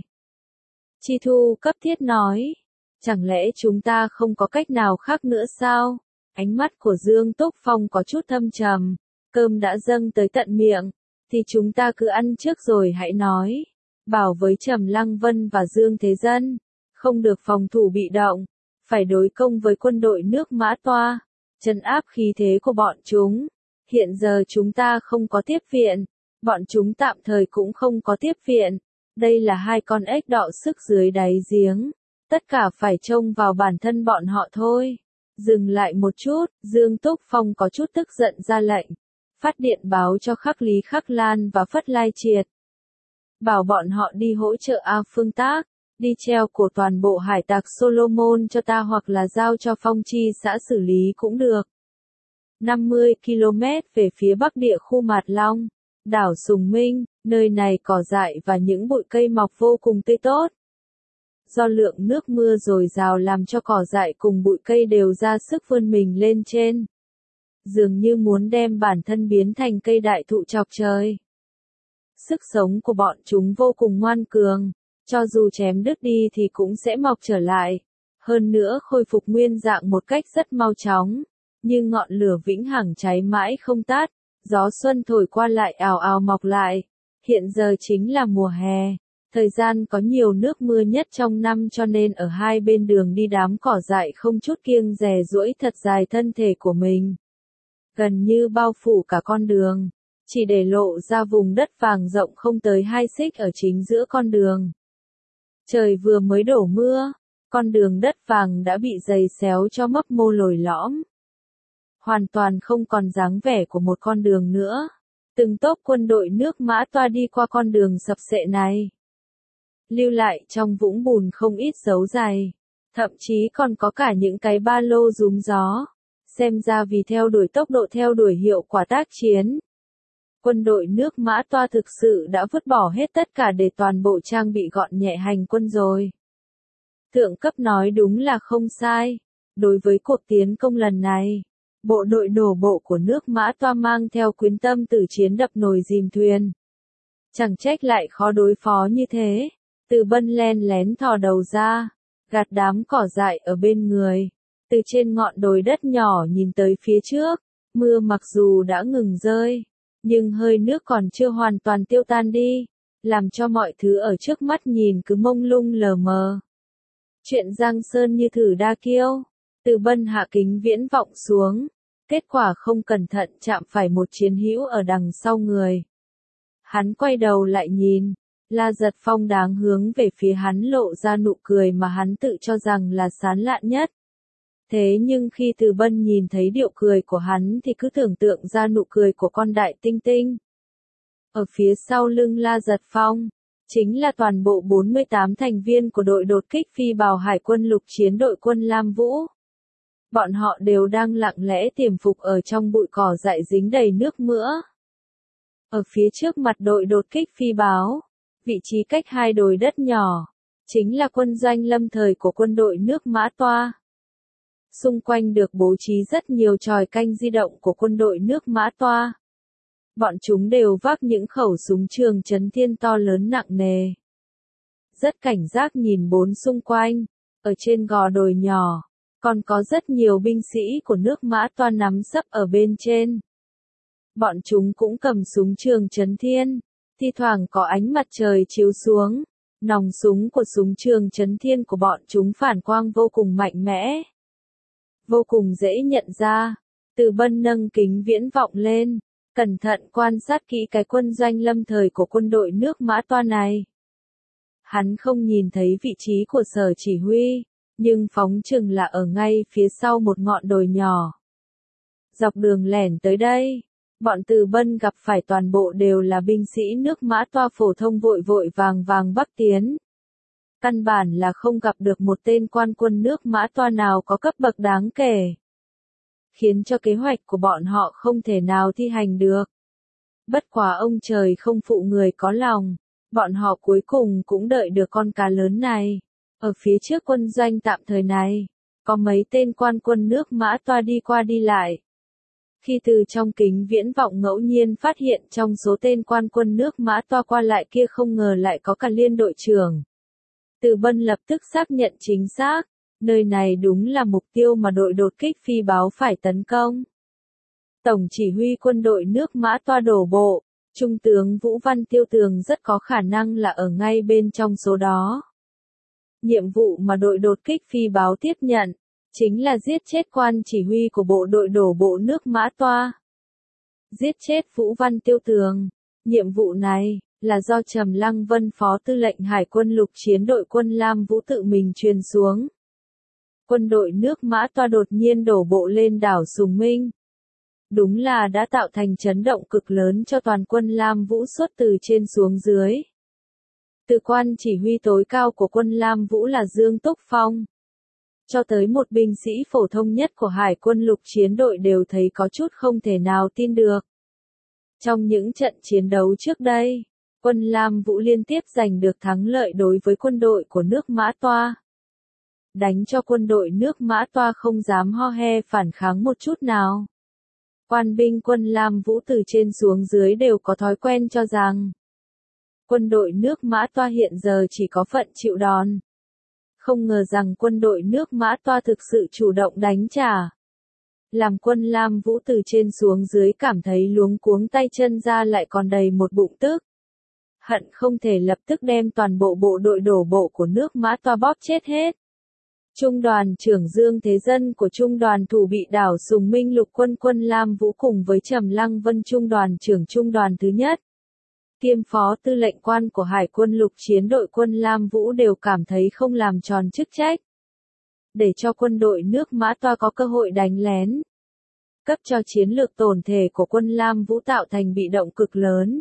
Chi Thu cấp thiết nói, chẳng lẽ chúng ta không có cách nào khác nữa sao? Ánh mắt của Dương Túc Phong có chút thâm trầm, cơm đã dâng tới tận miệng, thì chúng ta cứ ăn trước rồi hãy nói. Bảo với Trầm Lăng Vân và Dương Thế Dân, không được phòng thủ bị động, phải đối công với quân đội nước Mã Toa, trấn áp khí thế của bọn chúng. Hiện giờ chúng ta không có tiếp viện, bọn chúng tạm thời cũng không có tiếp viện. Đây là 2 con ếch đọ sức dưới đáy giếng, tất cả phải trông vào bản thân bọn họ thôi. Dừng lại một chút, Dương Túc Phong có chút tức giận ra lệnh, phát điện báo cho Khắc Lý Khắc Lan và Phất Lai Triệt. Bảo bọn họ đi hỗ trợ A Phương Tác, đi treo cổ toàn bộ hải tặc Solomon cho ta hoặc là giao cho Phong Chi xã xử lý cũng được. 50 km về phía bắc địa khu Mạt Long, đảo Sùng Minh, nơi này cỏ dại và những bụi cây mọc vô cùng tươi tốt. Do lượng nước mưa dồi dào làm cho cỏ dại cùng bụi cây đều ra sức vươn mình lên trên. Dường như muốn đem bản thân biến thành cây đại thụ chọc trời. Sức sống của bọn chúng vô cùng ngoan cường, cho dù chém đứt đi thì cũng sẽ mọc trở lại. Hơn nữa khôi phục nguyên dạng một cách rất mau chóng, như ngọn lửa vĩnh hằng cháy mãi không tắt, gió xuân thổi qua lại ào ào mọc lại. Hiện giờ chính là mùa hè, thời gian có nhiều nước mưa nhất trong năm cho nên ở hai bên đường đi đám cỏ dại không chút kiêng dè duỗi thật dài thân thể của mình. Gần như bao phủ cả con đường, chỉ để lộ ra vùng đất vàng rộng không tới 2 xích ở chính giữa con đường. Trời vừa mới đổ mưa, con đường đất vàng đã bị giày xéo cho mấp mô lồi lõm. Hoàn toàn không còn dáng vẻ của một con đường nữa. Từng tốp quân đội nước Mã Toa đi qua con đường sập sệ này, lưu lại trong vũng bùn không ít dấu giày, thậm chí còn có cả những cái ba lô rúm gió. Xem ra vì theo đuổi tốc độ theo đuổi hiệu quả tác chiến, quân đội nước Mã Toa thực sự đã vứt bỏ hết tất cả để toàn bộ trang bị gọn nhẹ hành quân rồi. Thượng cấp nói đúng là không sai. Đối với cuộc tiến công lần này, bộ đội đổ bộ của nước Mã Toa mang theo quyết tâm tử chiến đập nồi dìm thuyền. Chẳng trách lại khó đối phó như thế. Từ Bân len lén thò đầu ra, gạt đám cỏ dại ở bên người. Từ trên ngọn đồi đất nhỏ nhìn tới phía trước, mưa mặc dù đã ngừng rơi, nhưng hơi nước còn chưa hoàn toàn tiêu tan đi, làm cho mọi thứ ở trước mắt nhìn cứ mông lung lờ mờ. Chuyện Giang Sơn như thử đa kiêu, Từ Bân hạ kính viễn vọng xuống, kết quả không cẩn thận chạm phải một chiến hữu ở đằng sau người. Hắn quay đầu lại nhìn, La Giật Phong đáng hướng về phía hắn lộ ra nụ cười mà hắn tự cho rằng là sán lạn nhất. Thế nhưng khi Từ Bân nhìn thấy điệu cười của hắn thì cứ tưởng tượng ra nụ cười của con đại tinh tinh. Ở phía sau lưng La Giật Phong, chính là toàn bộ 48 thành viên của đội đột kích phi bào hải quân lục chiến đội quân Lam Vũ. Bọn họ đều đang lặng lẽ tiềm phục ở trong bụi cỏ dại dính đầy nước mưa. Ở phía trước mặt đội đột kích phi báo, vị trí cách 2 đồi đất nhỏ, chính là quân doanh lâm thời của quân đội nước Mã Toa. Xung quanh được bố trí rất nhiều chòi canh di động của quân đội nước Mã Toa. Bọn chúng đều vác những khẩu súng trường chấn thiên to lớn nặng nề. Rất cảnh giác nhìn bốn xung quanh, ở trên gò đồi nhỏ, còn có rất nhiều binh sĩ của nước Mã Toa nắm sấp ở bên trên. Bọn chúng cũng cầm súng trường chấn thiên, thi thoảng có ánh mặt trời chiếu xuống, nòng súng của súng trường chấn thiên của bọn chúng phản quang vô cùng mạnh mẽ. Vô cùng dễ nhận ra, Từ Bân nâng kính viễn vọng lên, cẩn thận quan sát kỹ cái quân doanh lâm thời của quân đội nước Mã Toa này. Hắn không nhìn thấy vị trí của sở chỉ huy, nhưng phóng chừng là ở ngay phía sau một ngọn đồi nhỏ. Dọc đường lẻn tới đây, bọn Từ Bân gặp phải toàn bộ đều là binh sĩ nước Mã Toa phổ thông vội vội vàng vàng bắc tiến. Căn bản là không gặp được một tên quan quân nước Mã Toa nào có cấp bậc đáng kể, khiến cho kế hoạch của bọn họ không thể nào thi hành được. Bất quá ông trời không phụ người có lòng, bọn họ cuối cùng cũng đợi được con cá lớn này. Ở phía trước quân doanh tạm thời này, có mấy tên quan quân nước Mã Toa đi qua đi lại. Khi từ trong kính viễn vọng ngẫu nhiên phát hiện trong số tên quan quân nước Mã Toa qua lại kia không ngờ lại có cả liên đội trưởng. Từ Bân lập tức xác nhận chính xác, nơi này đúng là mục tiêu mà đội đột kích phi báo phải tấn công. Tổng chỉ huy quân đội nước Mã Toa đổ bộ, Trung tướng Vũ Văn Tiêu Tường rất có khả năng là ở ngay bên trong số đó. Nhiệm vụ mà đội đột kích phi báo tiếp nhận, chính là giết chết quan chỉ huy của bộ đội đổ bộ nước Mã Toa. Giết chết Vũ Văn Tiêu Tường. Nhiệm vụ này là do Trầm Lăng Vân Phó Tư lệnh Hải quân lục chiến đội quân Lam Vũ tự mình truyền xuống. Quân đội nước Mã Toa đột nhiên đổ bộ lên đảo Sùng Minh. Đúng là đã tạo thành chấn động cực lớn cho toàn quân Lam Vũ suốt từ trên xuống dưới. Từ quan chỉ huy tối cao của quân Lam Vũ là Dương Túc Phong, cho tới một binh sĩ phổ thông nhất của Hải quân lục chiến đội đều thấy có chút không thể nào tin được. Trong những trận chiến đấu trước đây, quân Lam Vũ liên tiếp giành được thắng lợi đối với quân đội của nước Mã Toa. Đánh cho quân đội nước Mã Toa không dám ho he phản kháng một chút nào. Quan binh quân Lam Vũ từ trên xuống dưới đều có thói quen cho rằng quân đội nước Mã Toa hiện giờ chỉ có phận chịu đòn. Không ngờ rằng quân đội nước Mã Toa thực sự chủ động đánh trả. Làm quân Lam Vũ từ trên xuống dưới cảm thấy luống cuống tay chân ra lại còn đầy một bụng tức. Hận không thể lập tức đem toàn bộ bộ đội đổ bộ của nước Mã Toa bóp chết hết. Trung đoàn trưởng Dương Thế Dân của Trung đoàn thủ bị đảo Sùng Minh lục quân quân Lam Vũ cùng với Trầm Lăng Vân Trung đoàn trưởng Trung đoàn thứ nhất, kiêm phó tư lệnh quan của Hải quân lục chiến đội quân Lam Vũ đều cảm thấy không làm tròn chức trách. Để cho quân đội nước Mã Toa có cơ hội đánh lén, cấp cho chiến lược tổn thể của quân Lam Vũ tạo thành bị động cực lớn.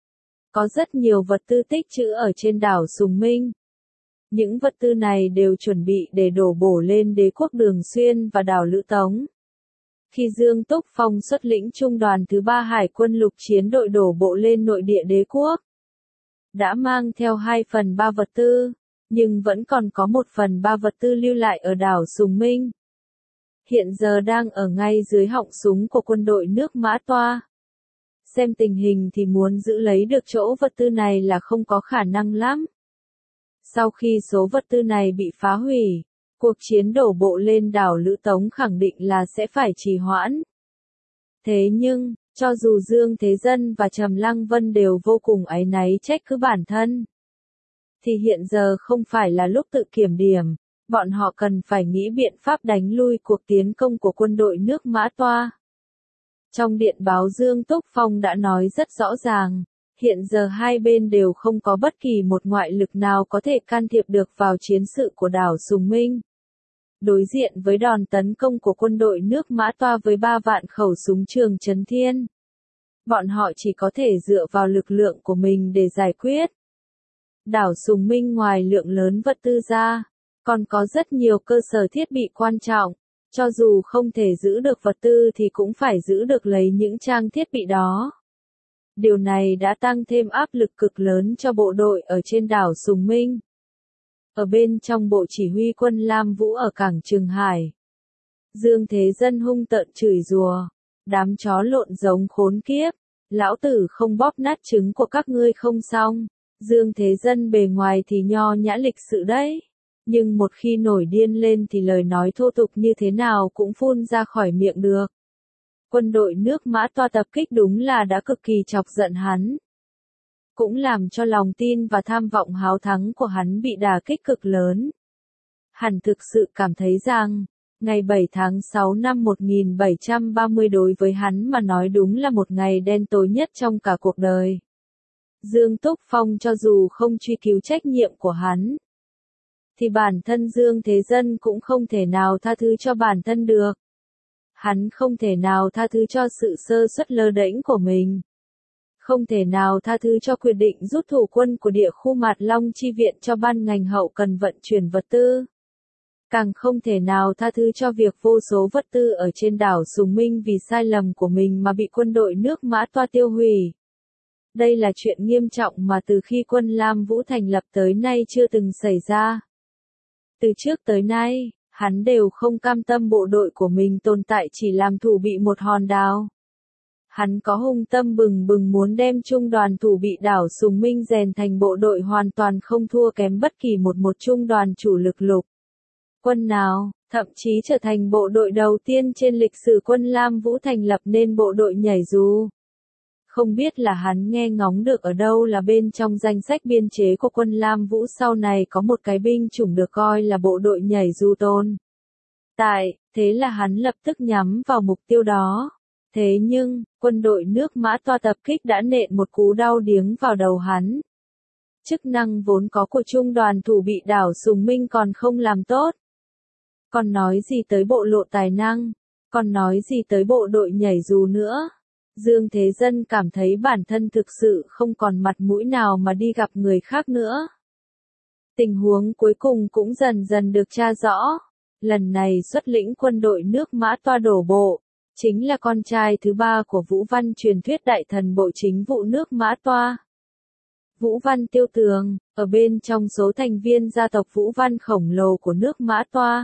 Có rất nhiều vật tư tích trữ ở trên đảo Sùng Minh. Những vật tư này đều chuẩn bị để đổ bổ lên đế quốc Đường Xuyên và đảo Lữ Tống. Khi Dương Túc Phong xuất lĩnh trung đoàn thứ 3 Hải quân lục chiến đội đổ bộ lên nội địa đế quốc, đã mang theo 2/3 vật tư, nhưng vẫn còn có 1/3 vật tư lưu lại ở đảo Sùng Minh. Hiện giờ đang ở ngay dưới họng súng của quân đội nước Mã Toa. Xem tình hình thì muốn giữ lấy được chỗ vật tư này là không có khả năng lắm. Sau khi số vật tư này bị phá hủy, cuộc chiến đổ bộ lên đảo Lữ Tống khẳng định là sẽ phải trì hoãn. Thế nhưng, cho dù Dương Thế Dân và Trầm Lăng Vân đều vô cùng áy náy trách cứ bản thân, thì hiện giờ không phải là lúc tự kiểm điểm, bọn họ cần phải nghĩ biện pháp đánh lui cuộc tiến công của quân đội nước Mã Toa. Trong điện báo Dương Túc Phong đã nói rất rõ ràng, hiện giờ hai bên đều không có bất kỳ một ngoại lực nào có thể can thiệp được vào chiến sự của đảo Sùng Minh. Đối diện với đòn tấn công của quân đội nước Mã Toa với 3 vạn khẩu súng trường chấn thiên, bọn họ chỉ có thể dựa vào lực lượng của mình để giải quyết. Đảo Sùng Minh ngoài lượng lớn vật tư ra, còn có rất nhiều cơ sở thiết bị quan trọng, cho dù không thể giữ được vật tư thì cũng phải giữ được lấy những trang thiết bị đó. Điều này đã tăng thêm áp lực cực lớn cho bộ đội ở trên đảo Sùng Minh. Ở bên trong bộ chỉ huy quân Lam Vũ ở cảng Trường Hải, Dương Thế Dân hung tợn chửi rủa, đám chó lộn giống khốn kiếp, lão tử không bóp nát trứng của các ngươi không xong. Dương Thế Dân bề ngoài thì nho nhã lịch sự đấy, nhưng một khi nổi điên lên thì lời nói thô tục như thế nào cũng phun ra khỏi miệng được. Quân đội nước Mã Toa tập kích đúng là đã cực kỳ chọc giận hắn, cũng làm cho lòng tin và tham vọng háo thắng của hắn bị đả kích cực lớn. Hắn thực sự cảm thấy rằng, ngày 7 tháng 6 năm 1730 đối với hắn mà nói đúng là một ngày đen tối nhất trong cả cuộc đời. Dương Túc Phong cho dù không truy cứu trách nhiệm của hắn, thì bản thân Dương Thế Dân cũng không thể nào tha thứ cho bản thân được. Hắn không thể nào tha thứ cho sự sơ suất lơ đễnh của mình. Không thể nào tha thứ cho quyết định rút thủ quân của địa khu Mạt Long chi viện cho ban ngành hậu cần vận chuyển vật tư. Càng không thể nào tha thứ cho việc vô số vật tư ở trên đảo Sùng Minh vì sai lầm của mình mà bị quân đội nước Mã Toa tiêu hủy. Đây là chuyện nghiêm trọng mà từ khi quân Lam Vũ thành lập tới nay chưa từng xảy ra. Từ trước tới nay, hắn đều không cam tâm bộ đội của mình tồn tại chỉ làm thủ bị một hòn đảo. Hắn có hung tâm bừng bừng muốn đem trung đoàn thủ bị đảo Sùng Minh rèn thành bộ đội hoàn toàn không thua kém bất kỳ một trung đoàn chủ lực lục quân nào, thậm chí trở thành bộ đội đầu tiên trên lịch sử quân Lam Vũ thành lập nên bộ đội nhảy dù. Không biết là hắn nghe ngóng được ở đâu là bên trong danh sách biên chế của quân Lam Vũ sau này có một cái binh chủng được coi là bộ đội nhảy dù tồn tại, thế là hắn lập tức nhắm vào mục tiêu đó. Thế nhưng, quân đội nước Mã Toa tập kích đã nện một cú đau điếng vào đầu hắn. Chức năng vốn có của trung đoàn thủ bị đảo Sùng Minh còn không làm tốt. Còn nói gì tới bộ lộ tài năng, còn nói gì tới bộ đội nhảy dù nữa. Dương Thế Dân cảm thấy bản thân thực sự không còn mặt mũi nào mà đi gặp người khác nữa. Tình huống cuối cùng cũng dần dần được tra rõ. Lần này xuất lĩnh quân đội nước Mã Toa đổ bộ, chính là con trai thứ ba của Vũ Văn truyền thuyết đại thần bộ chính vụ nước Mã Toa. Vũ Văn Tiêu Tường, ở bên trong số thành viên gia tộc Vũ Văn khổng lồ của nước Mã Toa.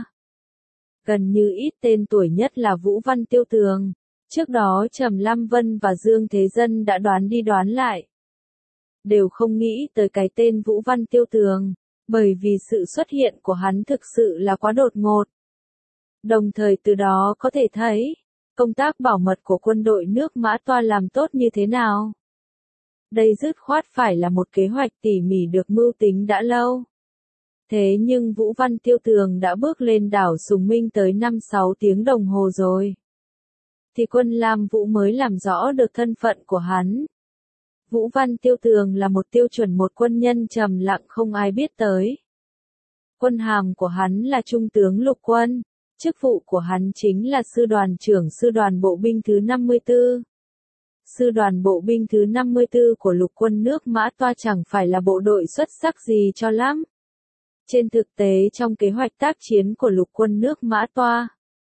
Gần như ít tên tuổi nhất là Vũ Văn Tiêu Tường. Trước đó Trầm Lam Vân và Dương Thế Dân đã đoán đi đoán lại. Đều không nghĩ tới cái tên Vũ Văn Tiêu Tường, bởi vì sự xuất hiện của hắn thực sự là quá đột ngột. Đồng thời từ đó có thể thấy, công tác bảo mật của quân đội nước Mã Toa làm tốt như thế nào. Đây dứt khoát phải là một kế hoạch tỉ mỉ được mưu tính đã lâu. Thế nhưng Vũ Văn Tiêu Tường đã bước lên đảo Sùng Minh tới 5-6 tiếng đồng hồ rồi. Thì quân Lam Vũ mới làm rõ được thân phận của hắn. Vũ Văn Tiêu Tường là một tiêu chuẩn một quân nhân trầm lặng không ai biết tới. Quân hàm của hắn là trung tướng lục quân, chức vụ của hắn chính là sư đoàn trưởng sư đoàn bộ binh thứ 54. Sư đoàn bộ binh thứ 54 của lục quân nước Mã Toa chẳng phải là bộ đội xuất sắc gì cho lắm. Trên thực tế trong kế hoạch tác chiến của lục quân nước Mã Toa,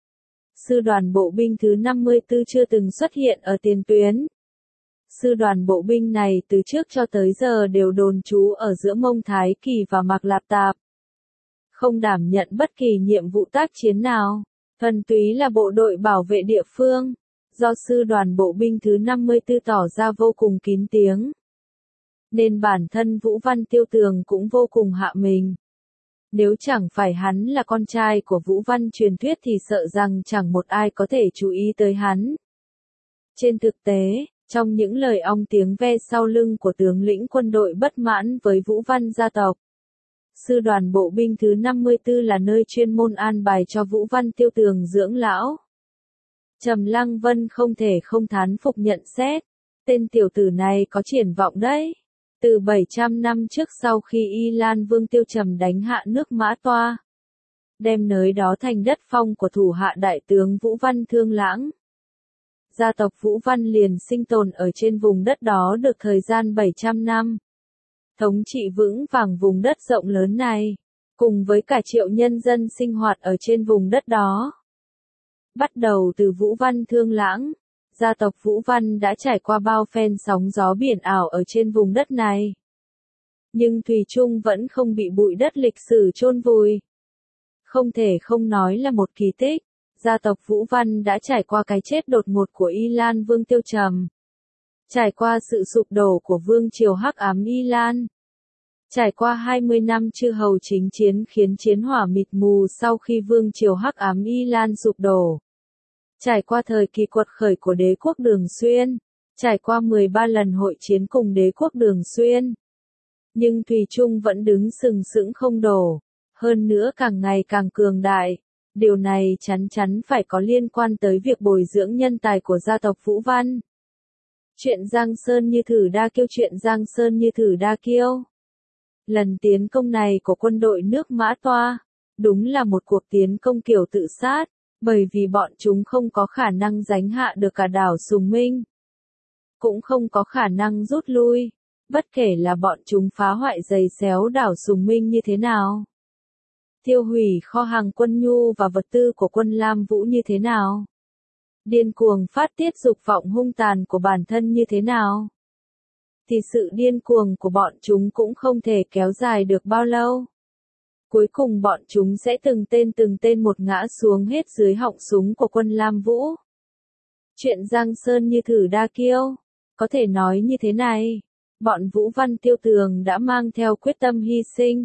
sư đoàn bộ binh thứ 54 chưa từng xuất hiện ở tiền tuyến. Sư đoàn bộ binh này từ trước cho tới giờ đều đồn trú ở giữa Mông Thái Kỳ và Mạc Lạp Tạp. Không đảm nhận bất kỳ nhiệm vụ tác chiến nào, thuần túy là bộ đội bảo vệ địa phương, do sư đoàn bộ binh thứ 54 tỏ ra vô cùng kín tiếng. Nên bản thân Vũ Văn Tiêu Tường cũng vô cùng hạ mình. Nếu chẳng phải hắn là con trai của Vũ Văn truyền thuyết thì sợ rằng chẳng một ai có thể chú ý tới hắn. Trên thực tế, trong những lời ong tiếng ve sau lưng của tướng lĩnh quân đội bất mãn với Vũ Văn gia tộc, sư đoàn bộ binh thứ 54 là nơi chuyên môn an bài cho Vũ Văn Tiêu Tường dưỡng lão. Trầm Lăng Vân không thể không thán phục nhận xét, tên tiểu tử này có triển vọng đấy. Từ 700 năm trước sau khi Y Lan Vương Tiêu Trầm đánh hạ nước Mã Toa, đem nơi đó thành đất phong của thủ hạ đại tướng Vũ Văn Thương Lãng. Gia tộc Vũ Văn liền sinh tồn ở trên vùng đất đó được thời gian 700 năm. Thống trị vững vàng vùng đất rộng lớn này, cùng với cả triệu nhân dân sinh hoạt ở trên vùng đất đó. Bắt đầu từ Vũ Văn Thương Lãng, gia tộc Vũ Văn đã trải qua bao phen sóng gió biển ảo ở trên vùng đất này. Nhưng thủy chung vẫn không bị bụi đất lịch sử chôn vùi. Không thể không nói là một kỳ tích. gia tộc Vũ Văn đã trải qua cái chết đột ngột của Y Lan Vương Tiêu Trầm. Trải qua sự sụp đổ của vương triều hắc ám Y Lan. Trải qua 20 năm chư hầu chính chiến khiến chiến hỏa mịt mù sau khi vương triều hắc ám Y Lan sụp đổ. Trải qua thời kỳ quật khởi của đế quốc Đường Xuyên. Trải qua 13 lần hội chiến cùng đế quốc Đường Xuyên. Nhưng thủy chung vẫn đứng sừng sững không đổ. Hơn nữa càng ngày càng cường đại. Điều này chắn chắn phải có liên quan tới việc bồi dưỡng nhân tài của gia tộc Vũ Văn. Chuyện Giang Sơn Như Thử Đa Kiêu. Chuyện Giang Sơn Như Thử Đa Kiêu. Lần tiến công này của quân đội nước Mã Toa, đúng là một cuộc tiến công kiểu tự sát, bởi vì bọn chúng không có khả năng giánh hạ được cả đảo Sùng Minh. Cũng không có khả năng rút lui, bất kể là bọn chúng phá hoại giày xéo đảo Sùng Minh như thế nào. Tiêu hủy kho hàng quân nhu và vật tư của quân Lam Vũ như thế nào. Điên cuồng phát tiết dục vọng hung tàn của bản thân như thế nào. Thì sự điên cuồng của bọn chúng cũng không thể kéo dài được bao lâu. Cuối cùng bọn chúng sẽ từng tên một ngã xuống hết dưới họng súng của quân Lam Vũ. Chuyện Giang Sơn Như Thử Đa Kiêu. Có thể nói như thế này, bọn Vũ Văn Tiêu Tường đã mang theo quyết tâm hy sinh.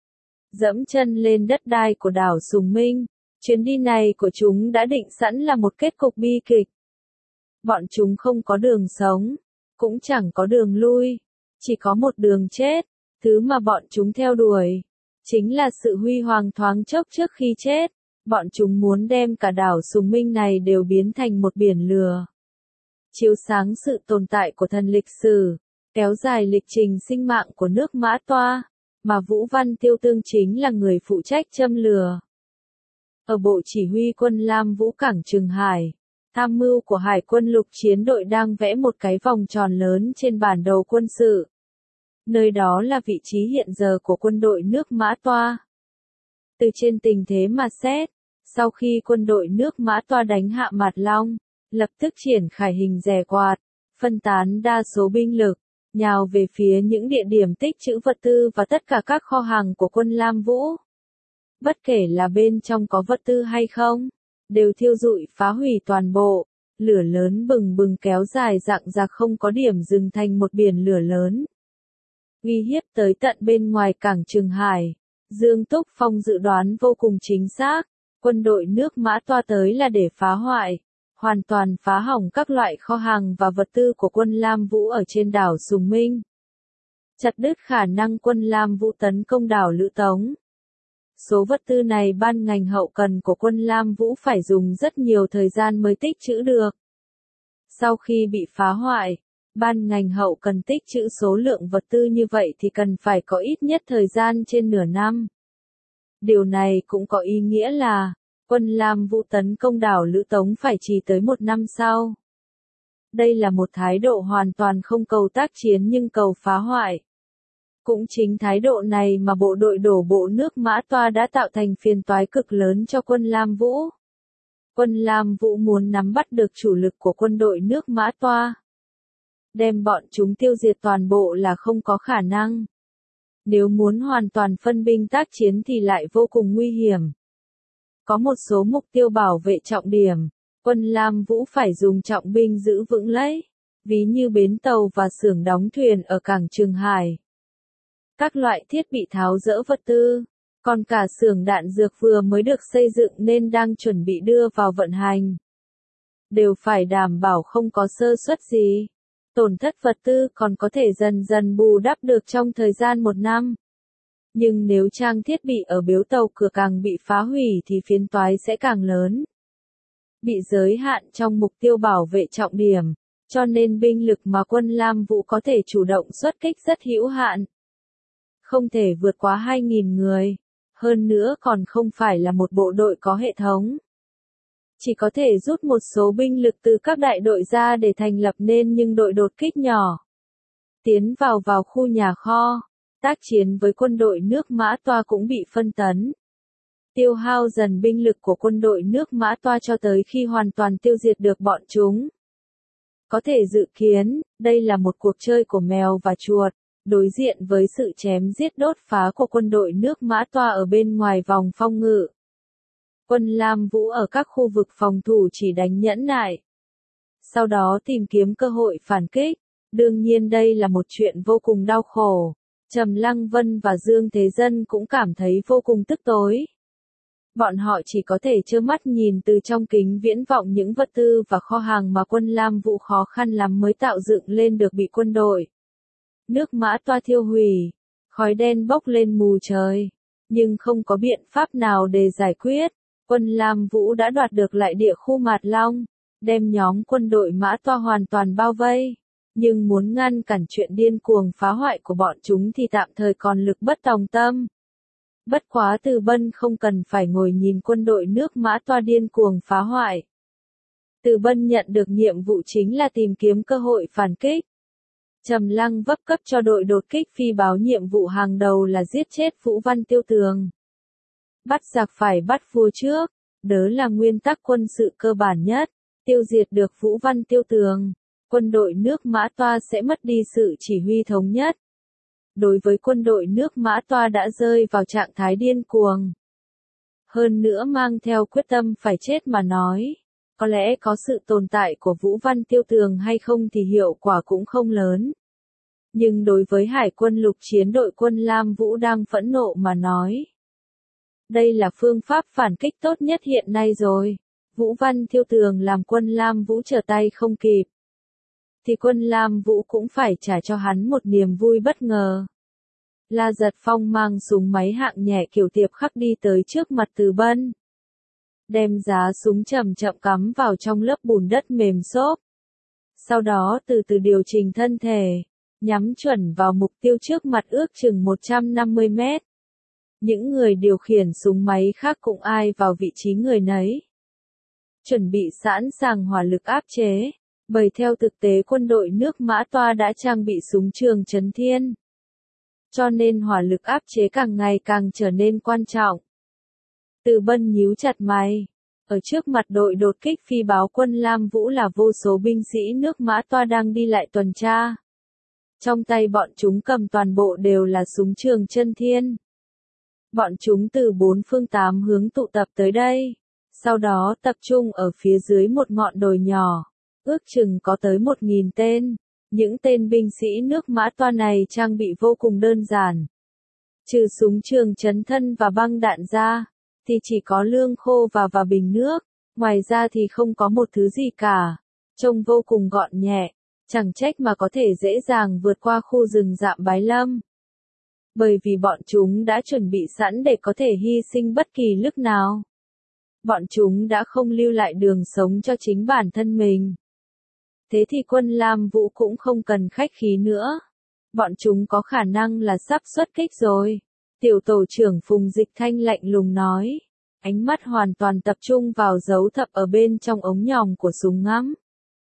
Dẫm chân lên đất đai của đảo Sùng Minh, chuyến đi này của chúng đã định sẵn là một kết cục bi kịch. Bọn chúng không có đường sống, cũng chẳng có đường lui, chỉ có một đường chết, thứ mà bọn chúng theo đuổi, chính là sự huy hoàng thoáng chốc trước khi chết. Bọn chúng muốn đem cả đảo Sùng Minh này đều biến thành một biển lửa. Chiếu sáng sự tồn tại của thần lịch sử, kéo dài lịch trình sinh mạng của nước Mã Toa, mà Vũ Văn Tiêu Tương chính là người phụ trách châm lửa. Ở bộ chỉ huy quân Lam Vũ cảng Trường Hải, tham mưu của Hải quân lục chiến đội đang vẽ một cái vòng tròn lớn trên bản đồ quân sự. Nơi đó là vị trí hiện giờ của quân đội nước Mã Toa. Từ trên tình thế mà xét, sau khi quân đội nước Mã Toa đánh hạ Mạt Long, lập tức triển khai hình rè quạt, phân tán đa số binh lực, nhào về phía những địa điểm tích trữ vật tư và tất cả các kho hàng của quân Lam Vũ. Bất kể là bên trong có vật tư hay không, đều thiêu rụi phá hủy toàn bộ, lửa lớn bừng bừng kéo dài rạng rạc không có điểm dừng thành một biển lửa lớn. Uy hiếp tới tận bên ngoài cảng Trường Hải, Dương Túc Phong dự đoán vô cùng chính xác, quân đội nước Mã Toa tới là để phá hoại, hoàn toàn phá hỏng các loại kho hàng và vật tư của quân Lam Vũ ở trên đảo Sùng Minh. Chặt đứt khả năng quân Lam Vũ tấn công đảo Lữ Tống. Số vật tư này ban ngành hậu cần của quân Lam Vũ phải dùng rất nhiều thời gian mới tích trữ được. Sau khi bị phá hoại, ban ngành hậu cần tích trữ số lượng vật tư như vậy thì cần phải có ít nhất thời gian trên nửa năm. Điều này cũng có ý nghĩa là, quân Lam Vũ tấn công đảo Lữ Tống phải chỉ tới một năm sau. Đây là một thái độ hoàn toàn không cầu tác chiến nhưng cầu phá hoại. Cũng chính thái độ này mà bộ đội đổ bộ nước Mã Toa đã tạo thành phiền toái cực lớn cho quân Lam Vũ. Quân Lam Vũ muốn nắm bắt được chủ lực của quân đội nước Mã Toa. Đem bọn chúng tiêu diệt toàn bộ là không có khả năng. Nếu muốn hoàn toàn phân binh tác chiến thì lại vô cùng nguy hiểm. Có một số mục tiêu bảo vệ trọng điểm, quân Lam Vũ phải dùng trọng binh giữ vững lấy, ví như bến tàu và xưởng đóng thuyền ở cảng Trường Hải. Các loại thiết bị tháo dỡ vật tư, còn cả xưởng đạn dược vừa mới được xây dựng nên đang chuẩn bị đưa vào vận hành. Đều phải đảm bảo không có sơ suất gì. Tổn thất vật tư còn có thể dần dần bù đắp được trong thời gian một năm. Nhưng nếu trang thiết bị ở bến tàu cửa càng bị phá hủy thì phiền toái sẽ càng lớn. Bị giới hạn trong mục tiêu bảo vệ trọng điểm, cho nên binh lực mà quân Lam Vũ có thể chủ động xuất kích rất hữu hạn. Không thể vượt quá 2.000 người, hơn nữa còn không phải là một bộ đội có hệ thống. Chỉ có thể rút một số binh lực từ các đại đội ra để thành lập nên những đội đột kích nhỏ. Tiến vào khu nhà kho, tác chiến với quân đội nước Mã Toa cũng bị phân tán. Tiêu hao dần binh lực của quân đội nước Mã Toa cho tới khi hoàn toàn tiêu diệt được bọn chúng. Có thể dự kiến, đây là một cuộc chơi của mèo và chuột, đối diện với sự chém giết đốt phá của quân đội nước Mã Toa ở bên ngoài vòng phòng ngự. Quân Lam Vũ ở các khu vực phòng thủ chỉ đánh nhẫn nại. Sau đó tìm kiếm cơ hội phản kích. Đương nhiên đây là một chuyện vô cùng đau khổ. Trầm Lăng Vân và Dương Thế Dân cũng cảm thấy vô cùng tức tối. Bọn họ chỉ có thể trơ mắt nhìn từ trong kính viễn vọng những vật tư và kho hàng mà quân Lam Vũ khó khăn lắm mới tạo dựng lên được bị quân đội nước Mã Toa thiêu hủy. Khói đen bốc lên mù trời. Nhưng không có biện pháp nào để giải quyết. Quân Lam Vũ đã đoạt được lại địa khu Mạt Long, đem nhóm quân đội Mã Toa hoàn toàn bao vây. Nhưng muốn ngăn cản chuyện điên cuồng phá hoại của bọn chúng thì tạm thời còn lực bất tòng tâm. Bất quá Từ Bân không cần phải ngồi nhìn quân đội nước Mã Toa điên cuồng phá hoại. Từ Bân nhận được nhiệm vụ chính là tìm kiếm cơ hội phản kích. Trầm Lăng vấp cấp cho đội đột kích phi báo nhiệm vụ hàng đầu là giết chết Vũ Văn Tiêu Tường. Bắt giặc phải bắt vua trước, đó là nguyên tắc quân sự cơ bản nhất. Tiêu diệt được Vũ Văn Tiêu Tường, quân đội nước Mã Toa sẽ mất đi sự chỉ huy thống nhất. Đối với quân đội nước Mã Toa đã rơi vào trạng thái điên cuồng. Hơn nữa mang theo quyết tâm phải chết mà nói. Có lẽ có sự tồn tại của Vũ Văn Tiêu Tường hay không thì hiệu quả cũng không lớn. Nhưng đối với Hải quân lục chiến đội quân Lam Vũ đang phẫn nộ mà nói. Đây là phương pháp phản kích tốt nhất hiện nay rồi. Vũ Văn Tiêu Tường làm quân Lam Vũ trở tay không kịp. Thì quân Lam Vũ cũng phải trả cho hắn một niềm vui bất ngờ. La Giật Phong mang súng máy hạng nhẹ kiểu tiệp khắc đi tới trước mặt Từ Bân. Đem giá súng chậm chậm cắm vào trong lớp bùn đất mềm xốp. Sau đó từ từ điều chỉnh thân thể, nhắm chuẩn vào mục tiêu trước mặt ước chừng 150 mét. Những người điều khiển súng máy khác cũng ai vào vị trí người nấy. Chuẩn bị sẵn sàng hỏa lực áp chế, bởi theo thực tế quân đội nước Mã Toa đã trang bị súng trường Trấn Thiên. Cho nên hỏa lực áp chế càng ngày càng trở nên quan trọng. Từ Bân nhíu chặt mày. Ở trước mặt đội đột kích phi báo quân Lam Vũ là vô số binh sĩ nước Mã Toa đang đi lại tuần tra. Trong tay bọn chúng cầm toàn bộ đều là súng trường Trấn Thiên. Bọn chúng từ 4 phương 8 hướng tụ tập tới đây. Sau đó tập trung ở phía dưới một ngọn đồi nhỏ. Ước chừng có tới 1.000 tên. Những tên binh sĩ nước Mã Toa này trang bị vô cùng đơn giản. Trừ súng trường chấn thân và băng đạn ra, thì chỉ có lương khô và bình nước. Ngoài ra thì không có một thứ gì cả. Trông vô cùng gọn nhẹ. Chẳng trách mà có thể dễ dàng vượt qua khu rừng rậm Bái Lâm. Bởi vì bọn chúng đã chuẩn bị sẵn để có thể hy sinh bất kỳ lúc nào. Bọn chúng đã không lưu lại đường sống cho chính bản thân mình. Thế thì quân Lam Vũ cũng không cần khách khí nữa. Bọn chúng có khả năng là sắp xuất kích rồi. Tiểu tổ trưởng Phùng Dịch Thanh lạnh lùng nói. Ánh mắt hoàn toàn tập trung vào dấu thập ở bên trong ống nhòm của súng ngắm.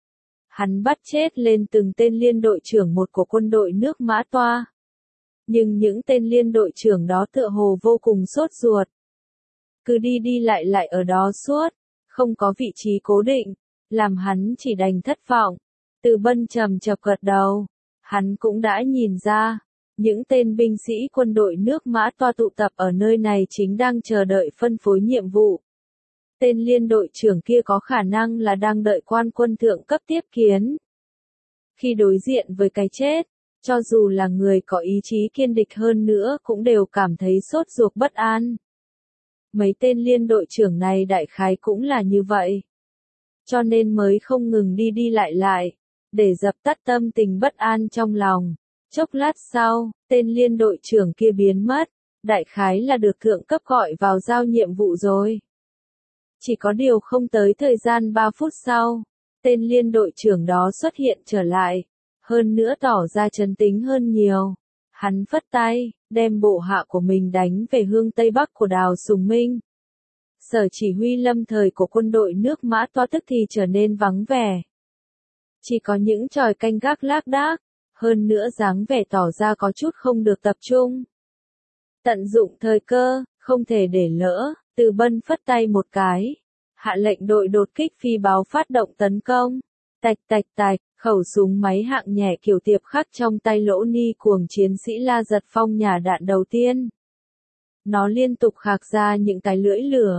Hắn bắt chết lên từng tên liên đội trưởng một của quân đội nước Mã Toa. Nhưng những tên liên đội trưởng đó tựa hồ vô cùng sốt ruột. Cứ đi lại ở đó suốt, không có vị trí cố định, làm hắn chỉ đành thất vọng. Từ Bân trầm chập gật đầu, hắn cũng đã nhìn ra, những tên binh sĩ quân đội nước Mã Toa tụ tập ở nơi này chính đang chờ đợi phân phối nhiệm vụ. Tên liên đội trưởng kia có khả năng là đang đợi quan quân thượng cấp tiếp kiến. Khi đối diện với cái chết, cho dù là người có ý chí kiên địch hơn nữa cũng đều cảm thấy sốt ruột bất an. Mấy tên liên đội trưởng này đại khái cũng là như vậy. Cho nên mới không ngừng đi lại, để dập tắt tâm tình bất an trong lòng. Chốc lát sau, tên liên đội trưởng kia biến mất, đại khái là được thượng cấp gọi vào giao nhiệm vụ rồi. Chỉ có điều không tới thời gian 3 phút sau, tên liên đội trưởng đó xuất hiện trở lại, hơn nữa tỏ ra trấn tĩnh hơn nhiều. Hắn phất tay, đem bộ hạ của mình đánh về hướng Tây Bắc của Đào Sùng Minh. Sở chỉ huy lâm thời của quân đội nước Mã Toa tức thì trở nên vắng vẻ. Chỉ có những tròi canh gác lác đác, hơn nữa dáng vẻ tỏ ra có chút không được tập trung. Tận dụng thời cơ, không thể để lỡ, Từ Bân phất tay một cái. Hạ lệnh đội đột kích phi báo phát động tấn công. Tạch tạch tạch, khẩu súng máy hạng nhẹ kiểu tiệp khắc trong tay Lỗ Ni cuồng chiến sĩ La Giật Phong nhả đạn đầu tiên. Nó liên tục khạc ra những cái lưỡi lửa.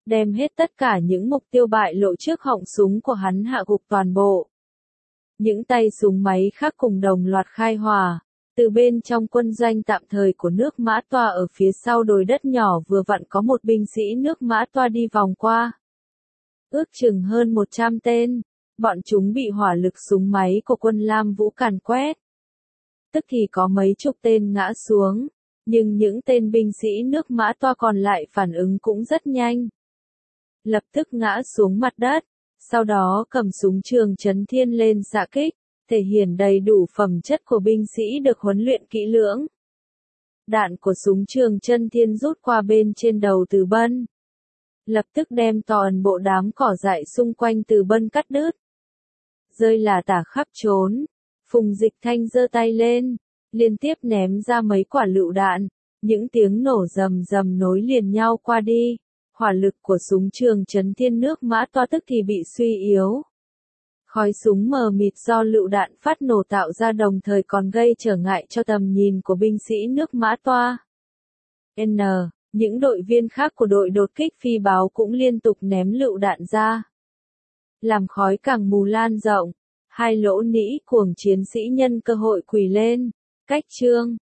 đem hết tất cả những mục tiêu bại lộ trước họng súng của hắn hạ gục toàn bộ. Những tay súng máy khác cùng đồng loạt khai hỏa. Từ bên trong quân doanh tạm thời của nước Mã Toa ở phía sau đồi đất nhỏ vừa vặn có một binh sĩ nước Mã Toa đi vòng qua. Ước chừng hơn 100 tên, bọn chúng bị hỏa lực súng máy của quân Lam Vũ càn quét. Tức thì có mấy chục tên ngã xuống, nhưng những tên binh sĩ nước Mã Toa còn lại phản ứng cũng rất nhanh. Lập tức ngã xuống mặt đất, sau đó cầm súng trường Chấn Thiên lên xạ kích, thể hiện đầy đủ phẩm chất của binh sĩ được huấn luyện kỹ lưỡng. Đạn của súng trường Chân Thiên rút qua bên trên đầu Từ Bân. Lập tức đem toàn bộ đám cỏ dại xung quanh Từ Bân cắt đứt. Rơi là tả khắp trốn. Phùng Dịch Thanh giơ tay lên, liên tiếp ném ra mấy quả lựu đạn. Những tiếng nổ rầm rầm nối liền nhau qua đi. Hỏa lực của súng trường Chấn Thiên nước Mã Toa tức thì bị suy yếu. Khói súng mờ mịt do lựu đạn phát nổ tạo ra đồng thời còn gây trở ngại cho tầm nhìn của binh sĩ nước Mã Toa. Những đội viên khác của đội đột kích phi báo cũng liên tục ném lựu đạn ra. Làm khói càng mù lan rộng, hai lỗ nĩ cuồng chiến sĩ nhân cơ hội quỳ lên. Cách chương